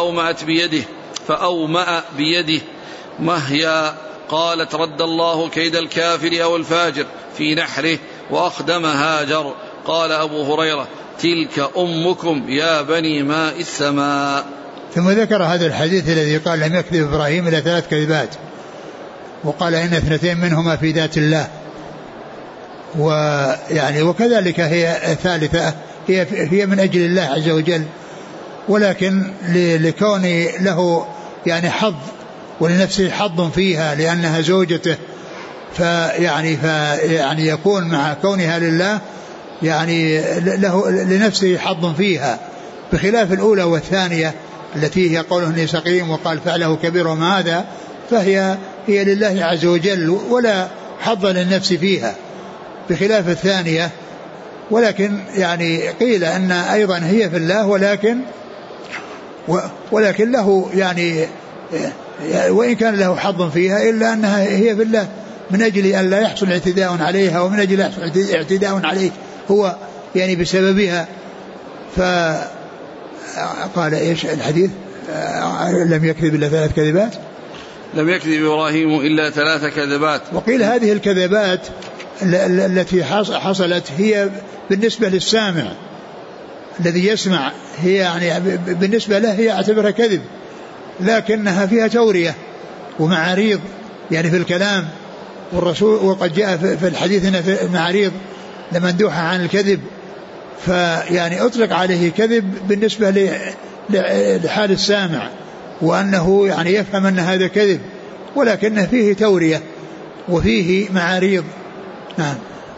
فأومأ بيده مهيا، قالت رد الله كيد الكافر أو الفاجر في نحره، وأخدم هاجر. قال أبو هريرة تلك أمكم يا بني ماء السماء. ثم ذكر هذا الحديث الذي قال لم يكذب إبراهيم إلى 3 كذبات، وقال إن 2 منهما في ذات الله، ويعني وكذلك هي الثالثة هي من أجل الله عز وجل، ولكن لكون له يعني حظ ولنفسه حظ فيها لأنها زوجته، فيعني يكون مع كونها لله يعني له لنفسه حظ فيها، بخلاف الأولى والثانية التي هي قوله إني سقيم وقال فعله كبير وما هذا، فهي لله عز وجل ولا حظ للنفس فيها بخلاف الثانية. ولكن يعني قيل أن أيضا هي في الله، ولكن له يعني وإن كان له حظ فيها إلا أنها هي في الله من أجل أن لا يحصل اعتداء عليها، ومن أجل يحصل اعتداء عليه هو يعني بسببها. فقال إيش الحديث؟ لم يكذب إلا 3 كذبات، لم يكذب إبراهيم إلا 3 كذبات. وقيل هذه الكذبات التي حصلت هي بالنسبة للسامع الذي يسمع، هي يعني بالنسبة له هي اعتبرها كذب، لكنها فيها تورية ومعاريض يعني في الكلام، والرسول وقد جاء في الحديث أن في المعاريض لمندوحة عن الكذب، فيعني أطلق عليه كذب بالنسبة لحال السامع، وأنه يعني يفهم أن هذا كذب، ولكنه فيه تورية وفيه معاريض. نعم.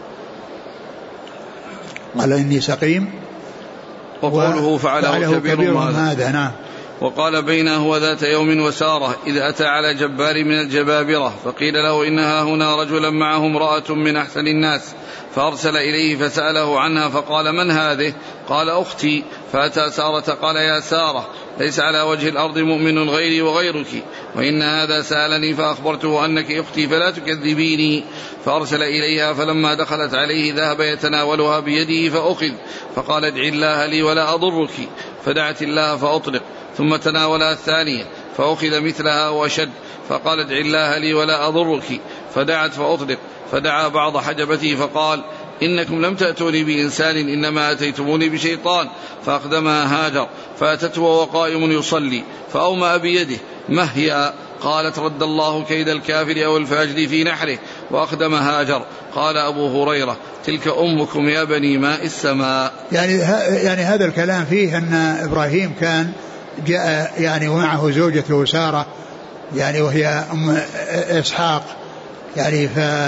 قال إني سقيم، وقوله فعله كبير هذا. نعم. وقال بينه وذات يوم وسارة إذ أتى على جبار من الجبابرة فقيل له إنها هنا رجلا معه امرأة من أحسن الناس، فأرسل إليه فسأله عنها فقال من هذه؟ قال أختي. فأتى سارة قال يا سارة ليس على وجه الأرض مؤمن غيري وغيرك، وإن هذا سألني فأخبرته أنك أختي فلا تكذبيني. فأرسل إليها فلما دخلت عليه ذهب يتناولها بيده فأخذ، فقال ادعي الله لي ولا أضرك، فدعت الله فأطلق، ثم تناولها الثانية فأخذ مثلها وأشد، فقال ادعي الله لي ولا أضرك، فدعت فأطلق، فدعا بعض حجبته فقال إنكم لم تأتوني بإنسان إنما أتيتموني بشيطان، فأقدمها هاجر فأتته وهو قائم يصلي فأومأ بيده ما هي؟ قالت رد الله كيد الكافر أو الفاجر في نحره، وأقدم هاجر. قال أبو هريرة تلك أمكم يا بني ماء السماء. يعني هذا الكلام فيه أن إبراهيم كان جاء يعني ومعه زوجته سارة يعني وهي أم إسحاق، يعني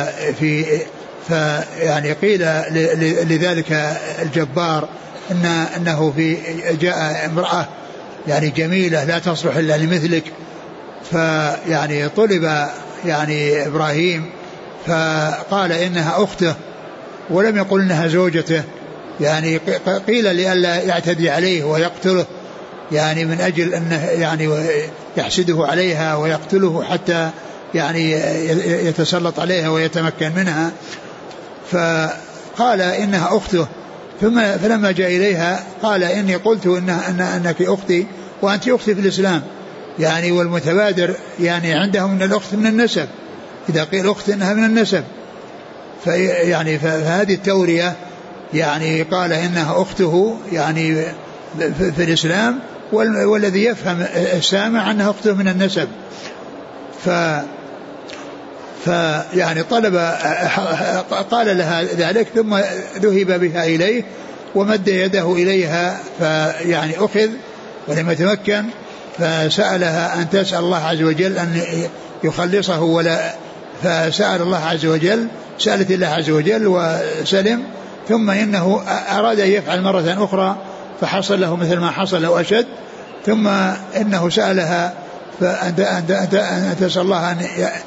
يعني قيل لذلك الجبار أنه جاء امرأة يعني جميلة لا تصلح إلا لمثلك، فيعني طلب يعني إبراهيم فقال إنها أخته ولم يقل إنها زوجته، يعني قيل لئلا يعتدي عليه ويقتله، يعني من أجل أنه يعني يحسده عليها ويقتله حتى يعني يتسلط عليها ويتمكن منها، فقال إنها أخته. فلما جاء إليها قال إني قلت أنك أختي وأنت أختي في الإسلام، يعني والمتبادر يعني عندهم من الأخت من النسب، إذا قيل أخت إنها من النسب، يعني فهذه التورية يعني قال إنها أخته يعني في الإسلام، والذي يفهم السامع أنها أخته من النسب، فيعني طلب قال لها ذلك، ثم ذهب بها إليه ومد يده إليها فيعني أخذ ولم يتمكن، فسألها أن تسأل الله عز وجل أن يخلصه، ولا فسأل الله عز وجل، سألت الله عز وجل وسلم، ثم إنه أراد أن يفعل مرة أخرى فحصل له مثل ما حصل أو أشد، ثم إنه سألها أن تسأل الله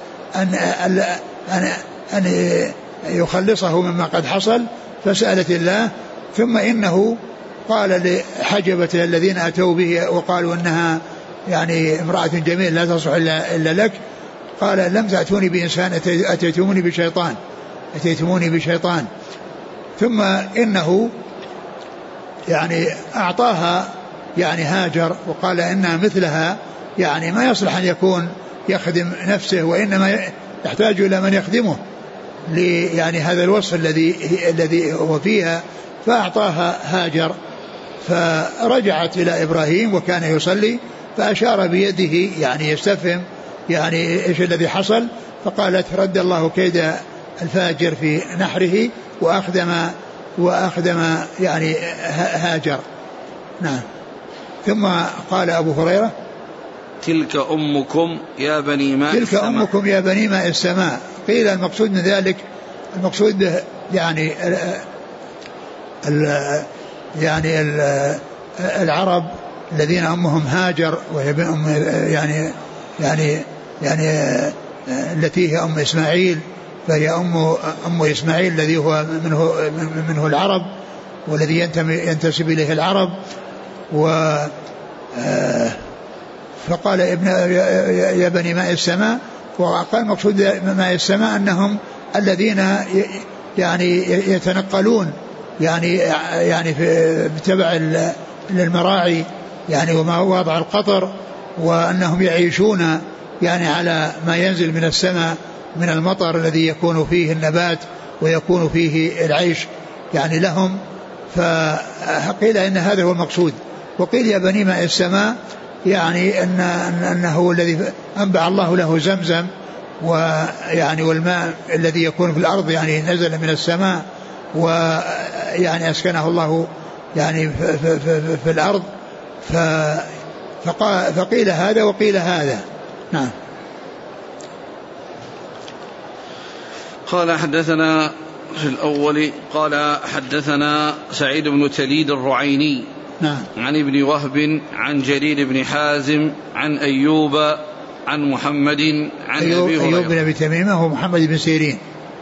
أن يخلصه مما قد حصل، فسألت الله، ثم إنه قال لحجبته الذين أتوا به وقالوا أنها يعني امرأة جميلة لا تصلح إلا لك، قال لم تأتوني بإنسان أتيتموني بشيطان. ثم إنه يعني أعطاها يعني هاجر، وقال إنها مثلها يعني ما يصلح أن يكون يخدم نفسه، وإنما يحتاج إلى من يخدمه يعني هذا الوصف الذي هو فيها، فأعطاها هاجر، فرجعت إلى إبراهيم وكان يصلي فأشار بيده يعني يستفهم يعني إيش الذي حصل، فقالت رد الله كيد الفاجر في نحره وأخدم يعني هاجر. نعم. ثم قال أبو هريرة تلك أمكم يا بني ماء تلك السماء. أمكم يا بني ماء السماء. قيل المقصود من ذلك المقصود به يعني العرب الذين أمهم هاجر وهي يعني التي هي أم إسماعيل، فهي أم إسماعيل الذي هو منه العرب والذي ينتسب إليه العرب. فقال يا بني ماء السماء، وقال مقصود ماء السماء أنهم الذين يعني يتنقلون يعني في تبع المراعي يعني ومواضع القطر، وأنهم يعيشون يعني على ما ينزل من السماء من المطر الذي يكون فيه النبات ويكون فيه العيش يعني لهم. فقيل إن هذا هو المقصود. وقيل يا بني ماء السماء يعني أنه الذي أنبع الله له زمزم، ويعني والماء الذي يكون في الأرض يعني نزل من السماء ويعني أسكنه الله يعني في الأرض. فقيل هذا وقيل هذا. نعم. قال حدثنا في الأول قال حدثنا سعيد بن تليد الرعيني نعم. عن ابن وهب عن جرير بن حازم عن أيوب عن محمد عن أبي هريرة. أيوب بن أبي تميمة هو محمد بن سيرين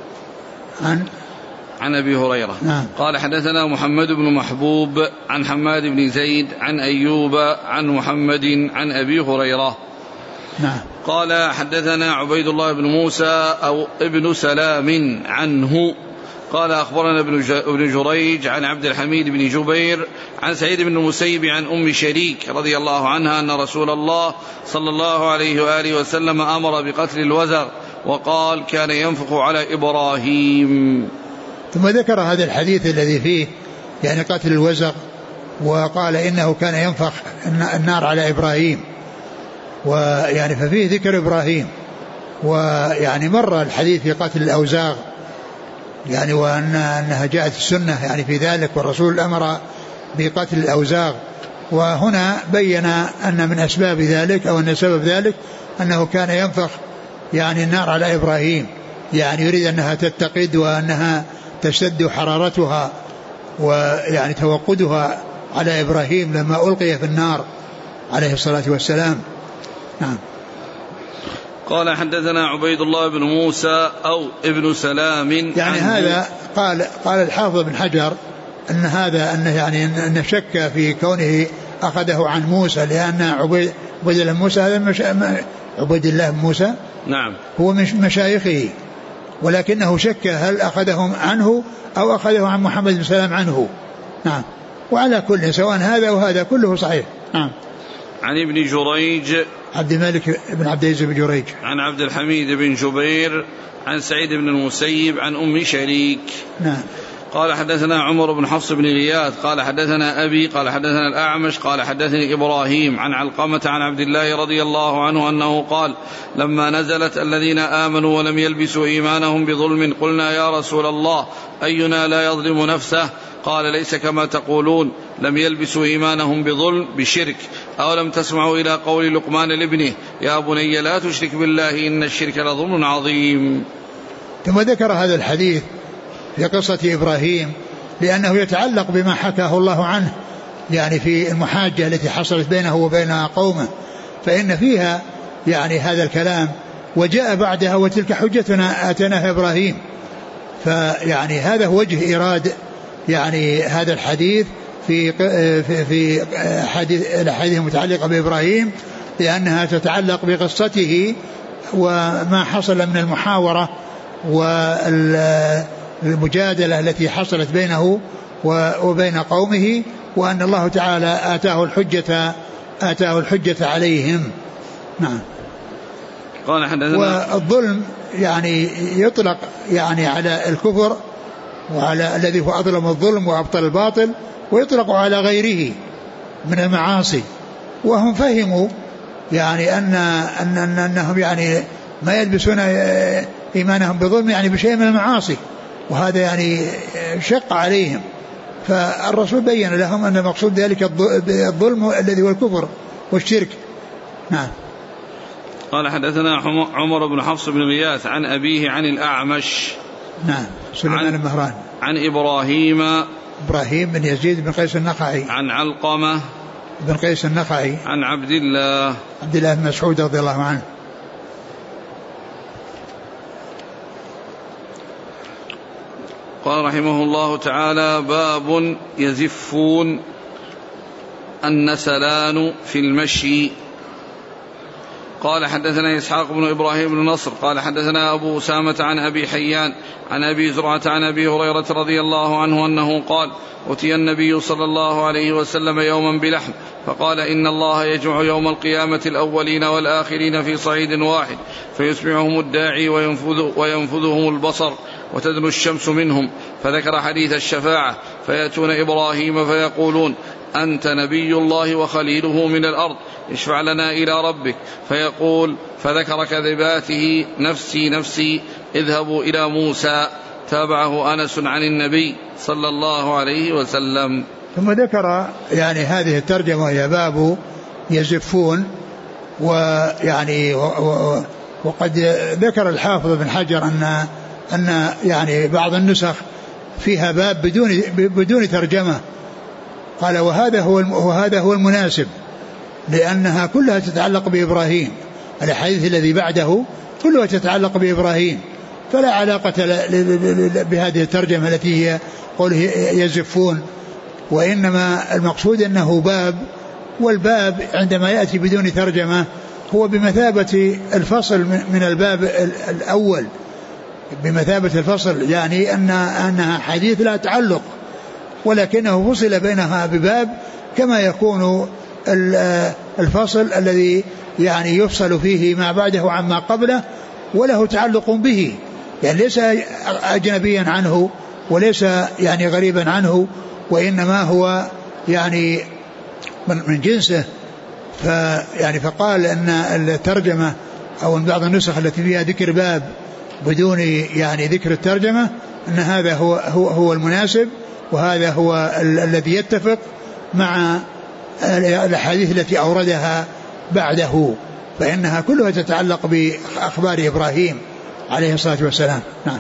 عن أبي هريرة. نعم. قال حدثنا محمد بن محبوب عن حماد بن زيد عن أيوب عن محمد عن أبي هريرة. نعم. قال حدثنا عبيد الله بن موسى أو ابن سلام عنه قال أخبرنا ابن جريج عن عبد الحميد بن جبير عن سعيد بن المسيب عن أم شريك رضي الله عنها أن رسول الله صلى الله عليه وآله وسلم أمر بقتل الوزغ وقال كان ينفخ على إبراهيم. ثم ذكر هذا الحديث الذي فيه يعني قتل الوزغ، وقال إنه كان ينفخ النار على إبراهيم، ويعني ففيه ذكر إبراهيم. ويعني مر الحديث في قتل الأوزاغ يعني وأنها جاءت السنة يعني في ذلك، والرسول أمر بقتل الأوزاغ. وهنا بين أن من أسباب ذلك أو أن سبب ذلك أنه كان ينفخ يعني النار على إبراهيم، يعني يريد أنها تتقد وأنها تشتد حرارتها ويعني توقدها على إبراهيم لما ألقي في النار عليه الصلاة والسلام. نعم. قال حدثنا عبيد الله بن موسى أو ابن سلام يعني هذا قال الحافظ بن حجر أن هذا أنه يعني أن شك في كونه أخذه عن موسى، لأن عبيد الله موسى هذا عبيد الله بن موسى نعم هو من مشايخه، ولكنه شك هل أخذهم عنه أو أخذه عن محمد بن سلام عنه. نعم. وعلى كل سواء هذا وهذا كله صحيح. نعم. عن ابن جريج عبد الملك بن عبد العزيز بن جريج عن عبد الحميد بن جبير عن سعيد بن المسيب عن أم شريك. نعم. قال حدثنا عمر بن حفص بن غياث قال حدثنا أبي قال حدثنا الأعمش قال حدثني إبراهيم عن علقمة عن عبد الله رضي الله عنه أنه قال لما نزلت الذين آمنوا ولم يلبسوا إيمانهم بظلم قلنا يا رسول الله أينا لا يظلم نفسه؟ قال ليس كما تقولون لم يلبسوا إيمانهم بظلم بشرك. أولم تسمعوا إلى قول لقمان لابنه يا بني لا تشرك بالله إن الشرك لظلم عظيم. ثم ذكر هذا الحديث في قصة إبراهيم لأنه يتعلق بما حكاه الله عنه يعني في المحاجة التي حصلت بينه وبين قومه، فإن فيها يعني هذا الكلام. وجاء بعدها وتلك حجتنا آتيناها إبراهيم، فيعني هذا وجه إيراد يعني هذا الحديث في الأحاديث المتعلقة بإبراهيم، لأنها تتعلق بقصته وما حصل من المحاورة والمجادلة التي حصلت بينه وبين قومه، وأن الله تعالى آتاه الحجة عليهم. نعم. قال حدثنا والظلم يعني يطلق يعني على الكفر وعلى الذي هو أظلم الظلم وأبطل الباطل، ويطلق على غيره من المعاصي. وهم فهموا يعني أنهم يعني ما يلبسون إيمانهم بظلم يعني بشيء من المعاصي، وهذا يعني شق عليهم. فالرسول بين لهم أن المقصود ذلك الظلم الذي هو الكفر والشرك. نعم. قال حدثنا عمر بن حفص بن غياث عن أبيه عن الأعمش نعم سليمان بن مهران عن إبراهيم بن يزيد بن قيس النخعي عن علقمة بن قيس النخعي عن عبد الله بن مسعود رضي الله عنه. قال رحمه الله تعالى: باب يزفون النسلان في المشي. قال حدثنا إسحاق بن إبراهيم بن نصر قال حدثنا أبو أسامة عن أبي حيان عن أبي زرعة عن أبي هريرة رضي الله عنه أنه قال: أتي النبي صلى الله عليه وسلم يوما بلحم فقال: إن الله يجمع يوم القيامة الأولين والآخرين في صعيد واحد فيسمعهم الداعي وينفذهم البصر وتدنو الشمس منهم، فذكر حديث الشفاعة، فيأتون إبراهيم فيقولون: أنت نبي الله وخليله من الأرض، اشفع لنا إلى ربك، فيقول: فذكر كذباته: نفسي نفسي، اذهبوا إلى موسى. تابعه أنس عن النبي صلى الله عليه وسلم. ثم ذكر يعني هذه الترجمة يا باب يزفون، ويعني وقد ذكر الحافظ بن حجر أن يعني بعض النسخ فيها باب بدون ترجمة. قال: وهذا هو المناسب، لأنها كلها تتعلق بإبراهيم. الحديث الذي بعده كلها تتعلق بإبراهيم، فلا علاقة بهذه الترجمة التي هي قوله يزفون، وإنما المقصود أنه باب، والباب عندما يأتي بدون ترجمة هو بمثابة الفصل من الباب الأول، بمثابة الفصل، يعني أنها حديث لا تعلق، ولكنه فصل بينها بباب، كما يكون الفصل الذي يعني يفصل فيه ما بعده عما قبله وله تعلق به، يعني ليس أجنبيا عنه وليس يعني غريبا عنه، وإنما هو يعني من جنسه. فقال أن الترجمة أو بعض النسخ التي فيها ذكر باب بدون يعني ذكر الترجمة أن هذا هو المناسب، وهذا هو الذي يتفق مع الأحاديث التي أوردها بعده، فإنها كلها تتعلق بأخبار إبراهيم عليه الصلاة والسلام. نعم.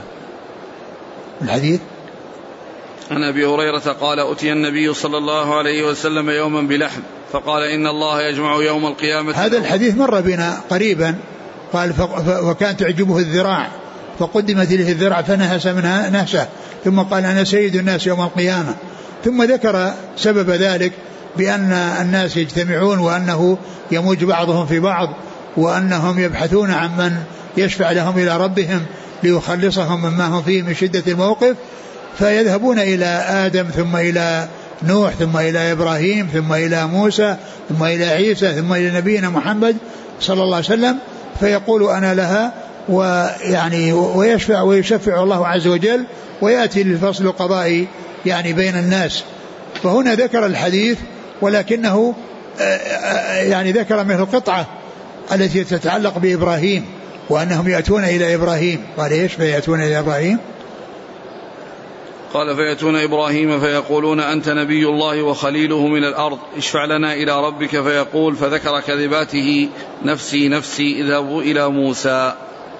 الحديث عن أبي هريرة قال: أتي النبي صلى الله عليه وسلم يوما بلحم فقال: إن الله يجمع يوم القيامة. هذا الحديث مر بنا قريبا. قال: وكان تعجبه الذراع فقدمت له الذراع فنهس منها نهسة، ثم قال: أنا سيد الناس يوم القيامة. ثم ذكر سبب ذلك بأن الناس يجتمعون، وأنه يموج بعضهم في بعض، وأنهم يبحثون عن من يشفع لهم إلى ربهم ليخلصهم مما هم فيه من شدة الموقف، فيذهبون إلى آدم ثم إلى نوح ثم إلى إبراهيم ثم إلى موسى ثم إلى عيسى ثم إلى نبينا محمد صلى الله عليه وسلم، فيقول: أنا لها، ويعني ويشفع ويشفع الله عز وجل، ويأتي للفصل القضائي يعني بين الناس. فهنا ذكر الحديث، ولكنه يعني ذكر منه القطعة التي تتعلق بإبراهيم، وأنهم يأتون إلى إبراهيم. قال: إيش فيأتون إلى إبراهيم؟ قال: فيأتون إبراهيم فيقولون: أنت نبي الله وخليله من الأرض، اشفع لنا إلى ربك، فيقول: فذكر كذباته: نفسي نفسي، اذهبوا إلى موسى.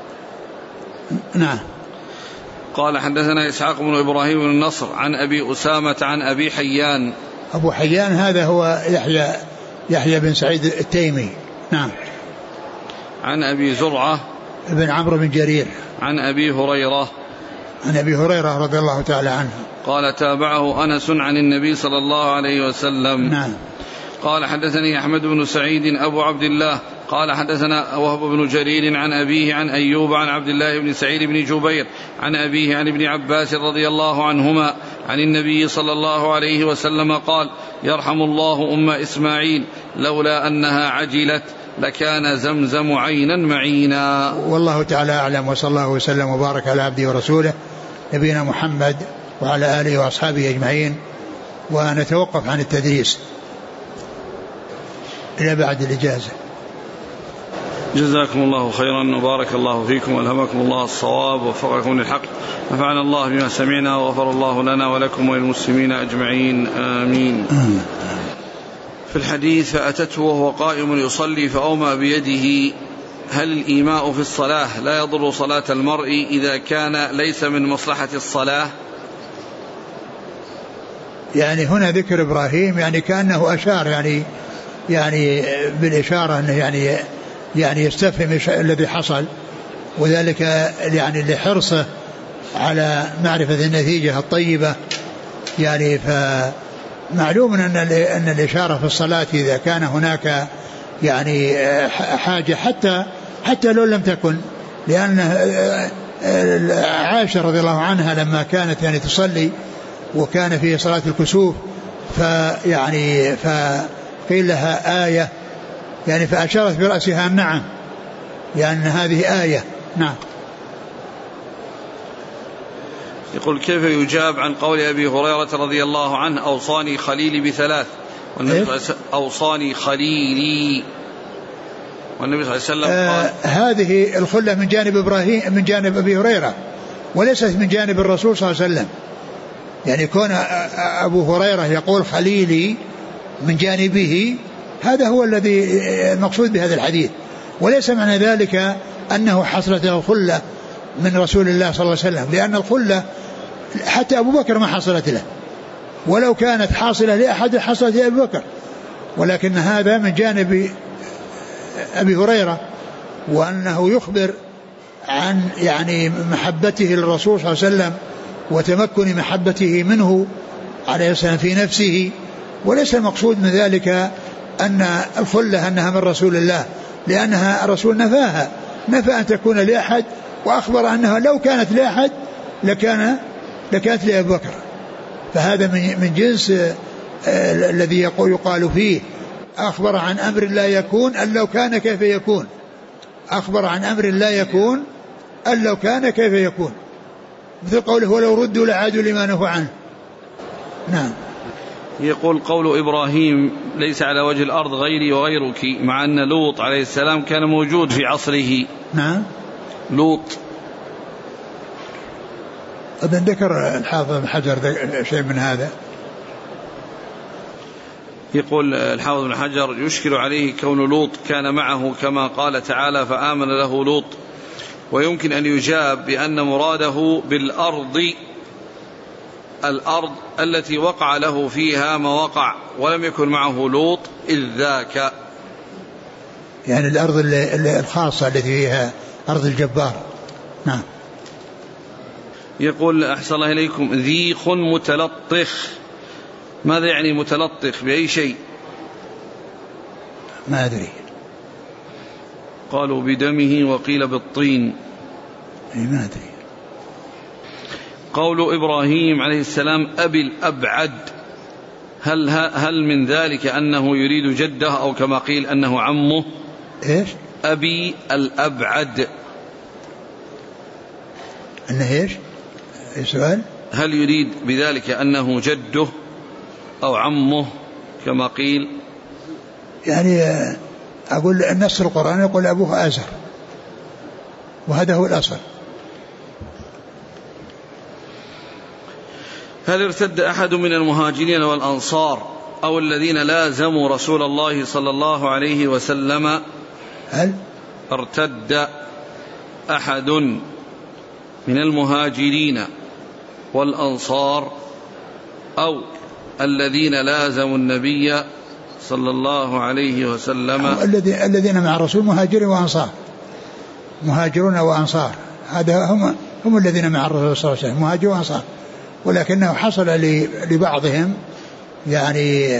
نعم. قال: حدثنا إسحاق بن إبراهيم بن النصر عن أبي أسامة عن أبي حيان. أبو حيان هذا هو يحيى بن سعيد التيمي. نعم. عن أبي زرعة بن عمرو بن جرير عن أبي هريرة عن أبي هريرة رضي الله تعالى عنه قال: تابعه أنس عن النبي صلى الله عليه وسلم. نعم. قال: حدثني أحمد بن سعيد أبو عبد الله قال: حدثنا وهب بن جرير عن أبيه عن أيوب عن عبد الله بن سعيد بن جبير عن أبيه عن ابن عباس رضي الله عنهما عن النبي صلى الله عليه وسلم قال: يرحم الله أم إسماعيل، لولا أنها عجلت لكان زمزم عينا معينا. والله تعالى أعلم، وصلى الله وسلم وبارك على عبده ورسوله نبينا محمد وعلى آله وأصحابه أجمعين، ونتوقف عن التدريس إلى بعد الإجازة. جزاكم الله خيرا وبارك الله فيكم والهمكم الله الصواب ووفقكم للحق، نفعنا الله بما سمعنا وغفر الله لنا ولكم وللمسلمين أجمعين آمين. في الحديث: فأتته وهو قائم يصلي فأومأ بيده، هل الإيماء في الصلاة لا يضر صلاة المرء إذا كان ليس من مصلحة الصلاة؟ يعني هنا ذكر إبراهيم يعني كأنه أشار يعني بالإشارة أنه يعني يستفهم الذي حصل، وذلك يعني لحرصه على معرفة النتيجة الطيبة. يعني فمعلوم أن الإشارة في الصلاة إذا كان هناك يعني حاجة حتى لو لم تكن، لأن عائشة رضي الله عنها لما كانت يعني تصلي وكان في صلاة الكسوف فقيل لها آية يعني فأشارت برأسها نعم، يعني هذه آية. نعم. يقول: كيف يجاب عن قول أبي هريرة رضي الله عنه: أوصاني خليلي بثلاث، أوصاني خليلي، والنبي صلى الله عليه وسلم قال هذه الخلة من جانب إبراهيم من جانب أبي هريرة وليست من جانب الرسول صلى الله عليه وسلم. يعني كون أبو هريرة يقول خليلي من جانبه، هذا هو الذي المقصود بهذا الحديث، وليس معنى ذلك أنه حصلت له خلة من رسول الله صلى الله عليه وسلم، لأن الخلة حتى أبو بكر ما حصلت له، ولو كانت حاصلة لأحد حصلت لأبي بكر، ولكن هذا من جانب أبي هريرة، وأنه يخبر عن يعني محبته للرسول صلى الله عليه وسلم وتمكن محبته منه عليه السلام في نفسه، وليس المقصود من ذلك أن الخلة أنها من رسول الله، لأنها الرسول نفى أن تكون لأحد، وأخبر أنها لو كانت لأحد لكانت لأبي بكر. فهذا من جنس الذي يقال فيه أخبر عن أمر لا يكون أن لو كان كيف يكون، أخبر عن أمر لا يكون أن لو كان كيف يكون، مثل قوله: ولو ردوا لعادوا لما نهوا عنه. نعم. يقول: قول إبراهيم ليس على وجه الأرض غيري وغيرك، مع أن لوط عليه السلام كان موجود في عصره. نعم. لوط أذن ذكر الحافظ بن حجر شيء من هذا. يقول الحافظ بن حجر: يشكل عليه كون لوط كان معه كما قال تعالى: فآمن له لوط. ويمكن أن يجاب بأن مراده بالأرض الأرض التي وقع له فيها ما وقع ولم يكن معه لوط إذ ذاك، يعني الأرض الخاصة التي فيها أرض الجبار. نعم. يقول: أحسن الله إليكم، ذيخ متلطخ، ماذا يعني متلطخ؟ بأي شيء؟ ما أدري. قالوا بدمه وقيل بالطين. ما أدري. قول إبراهيم عليه السلام أبي الأبعد، هل من ذلك أنه يريد جده، أو كما قيل أنه عمه؟ إيش؟ أبي الأبعد أنه إيش؟ السؤال: هل يريد بذلك أنه جده أو عمه كما قيل؟ يعني أقول النص القرآن يقول أبوه آزر، وهذا هو الأصل. هل ارتد أحد من المهاجرين والأنصار أو الذين لازموا رسول الله صلى الله عليه وسلم؟ هل ارتد أحد من المهاجرين والأنصار أو الذين لازموا النبي صلى الله عليه وسلم؟ الذين مع الرسول مهاجرين وأنصار، مهاجرون وأنصار، هذا هم الذين مع الرسول صلى الله عليه وسلم، مهاجرون وأنصار، ولكنه حصل لبعضهم يعني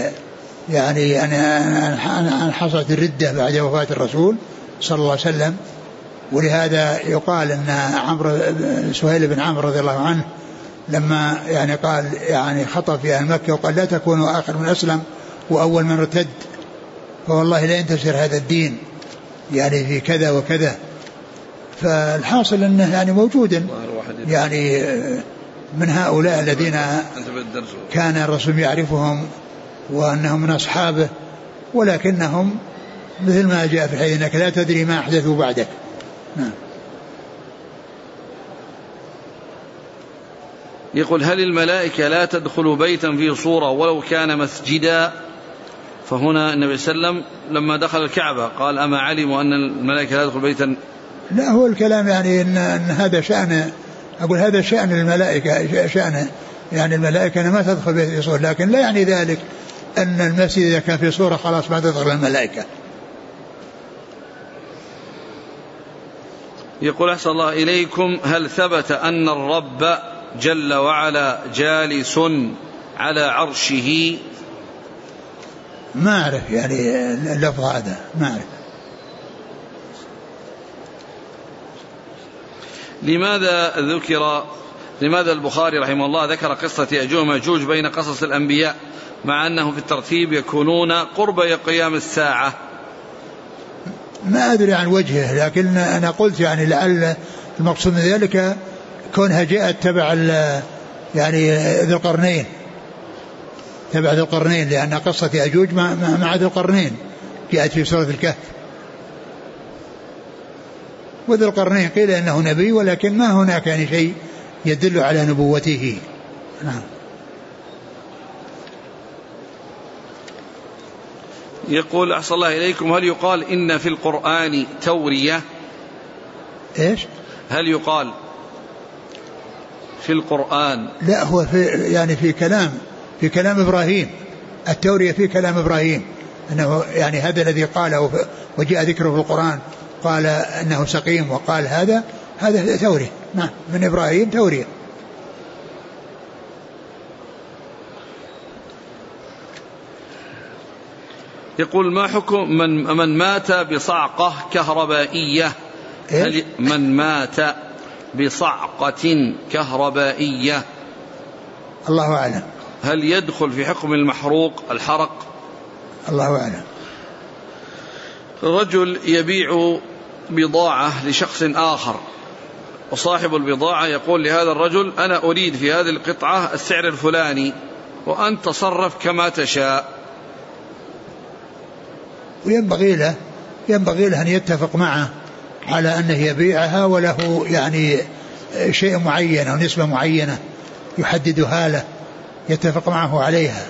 أن حصلت الردة بعد وفاة الرسول صلى الله عليه وسلم. ولهذا يقال أن سهيل بن عمرو رضي الله عنه لما يعني قال يعني خطب في أهل مكة وقال: لا تكونوا آخر من أسلم وأول من ارتد، فوالله لا ينتشر هذا الدين يعني في كذا وكذا. فالحاصل أنه يعني موجود من هؤلاء الذين كان الرسول يعرفهم وأنهم من أصحابه، ولكنهم مثل ما جاء في الحديث إنك لا تدري ما أحدثوا بعدك. نعم. يقول هل الملائكة لا تدخل بيتا فيه صورة ولو كان مسجدا؟ فهنا النبي صلى الله عليه وسلم لما دخل الكعبة قال أما علموا أن الملائكة لا تدخل بيتا؟ لا، هو الكلام يعني إن هذا شأن، أقول هذا شأن الملائكة، شأن يعني الملائكة ما تدخل بيت فيه صورة، لكن لا يعني ذلك أن المسجد إذا كان في صورة خلاص ما تدخل الملائكة. يقول أحسن الله إليكم، هل ثبت أن الرب جل وعلا جالس على عرشه؟ ما أعرف يعني اللفظ هذا، ما أعرف. لماذا البخاري رحمه الله ذكر قصة يأجوج ومأجوج بين قصص الأنبياء مع أنه في الترتيب يكونون قرب قيام الساعة؟ ما أدري عن وجهه، لكن أنا قلت يعني لعل المقصود من ذلك كونها جاءت تبع يعني ذي القرنين، تبع ذي القرنين، لأن قصة يأجوج مع ذي القرنين جاءت في سورة الكهف. وذي القرنين قيل إنه نبي، ولكن ما هناك يعني شيء يدل على نبوته. نعم. يقول أحسن الله إليكم، هل يقال إن في القرآن تورية؟ إيش؟ هل يقال في القرآن؟ لا، هو يعني في كلام إبراهيم، التورية في كلام إبراهيم، أنه يعني هذا الذي قاله وجاء ذكره في القرآن، قال أنه سقيم وقال هذا تورية. نعم، من إبراهيم تورية. يقول ما حكم من مات بصعقة كهربائية؟ من مات بصعقة كهربائية الله أعلم، هل يدخل في حكم المحروق الحرق؟ الله أعلم. رجل يبيع بضاعة لشخص آخر، وصاحب البضاعة يقول لهذا الرجل أنا أريد في هذه القطعة السعر الفلاني وأنت تصرف كما تشاء، وينبغي له أن يتفق معه على أنه يبيعها وله يعني شيء معين أو نسبة معينة يحددها له، يتفق معه عليها.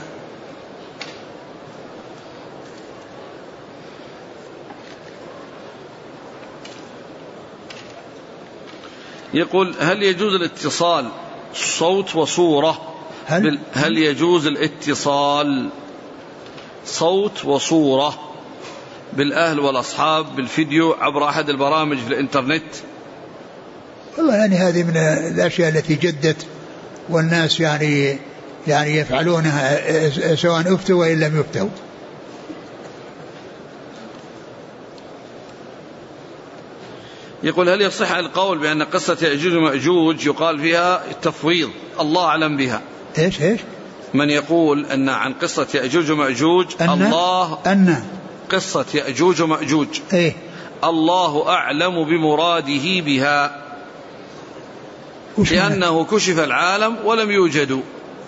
يقول هل يجوز الاتصال صوت وصورة؟ هل يجوز الاتصال صوت وصورة بالأهل والأصحاب بالفيديو عبر أحد البرامج في الإنترنت؟ والله يعني هذه من الأشياء التي جدت والناس يعني يفعلونها سواء أفتوا وإن لم يفتوا. يقول هل يصح القول بأن قصة يأجوج ومأجوج يقال فيها التفويض الله أعلم بها؟ إيش من يقول أن عن قصة يأجوج ومأجوج قصة يأجوج ومأجوج الله أعلم بمراده بها، لأنه كشف العالم ولم يوجدوا.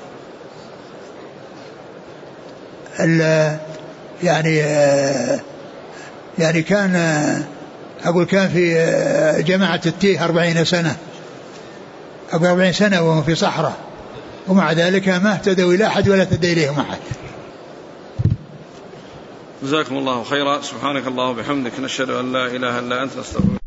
يعني كان في جماعة التيه 40 سنة 40 سنة وهم في صحراء، ومع ذلك ما اهتدوا إلى أحد ولا اهتدى إليهم أحد. جزاكم الله خيرا. سبحانك اللهم وبحمدك، نشهد أن لا إله إلا أنت، نستغفرك.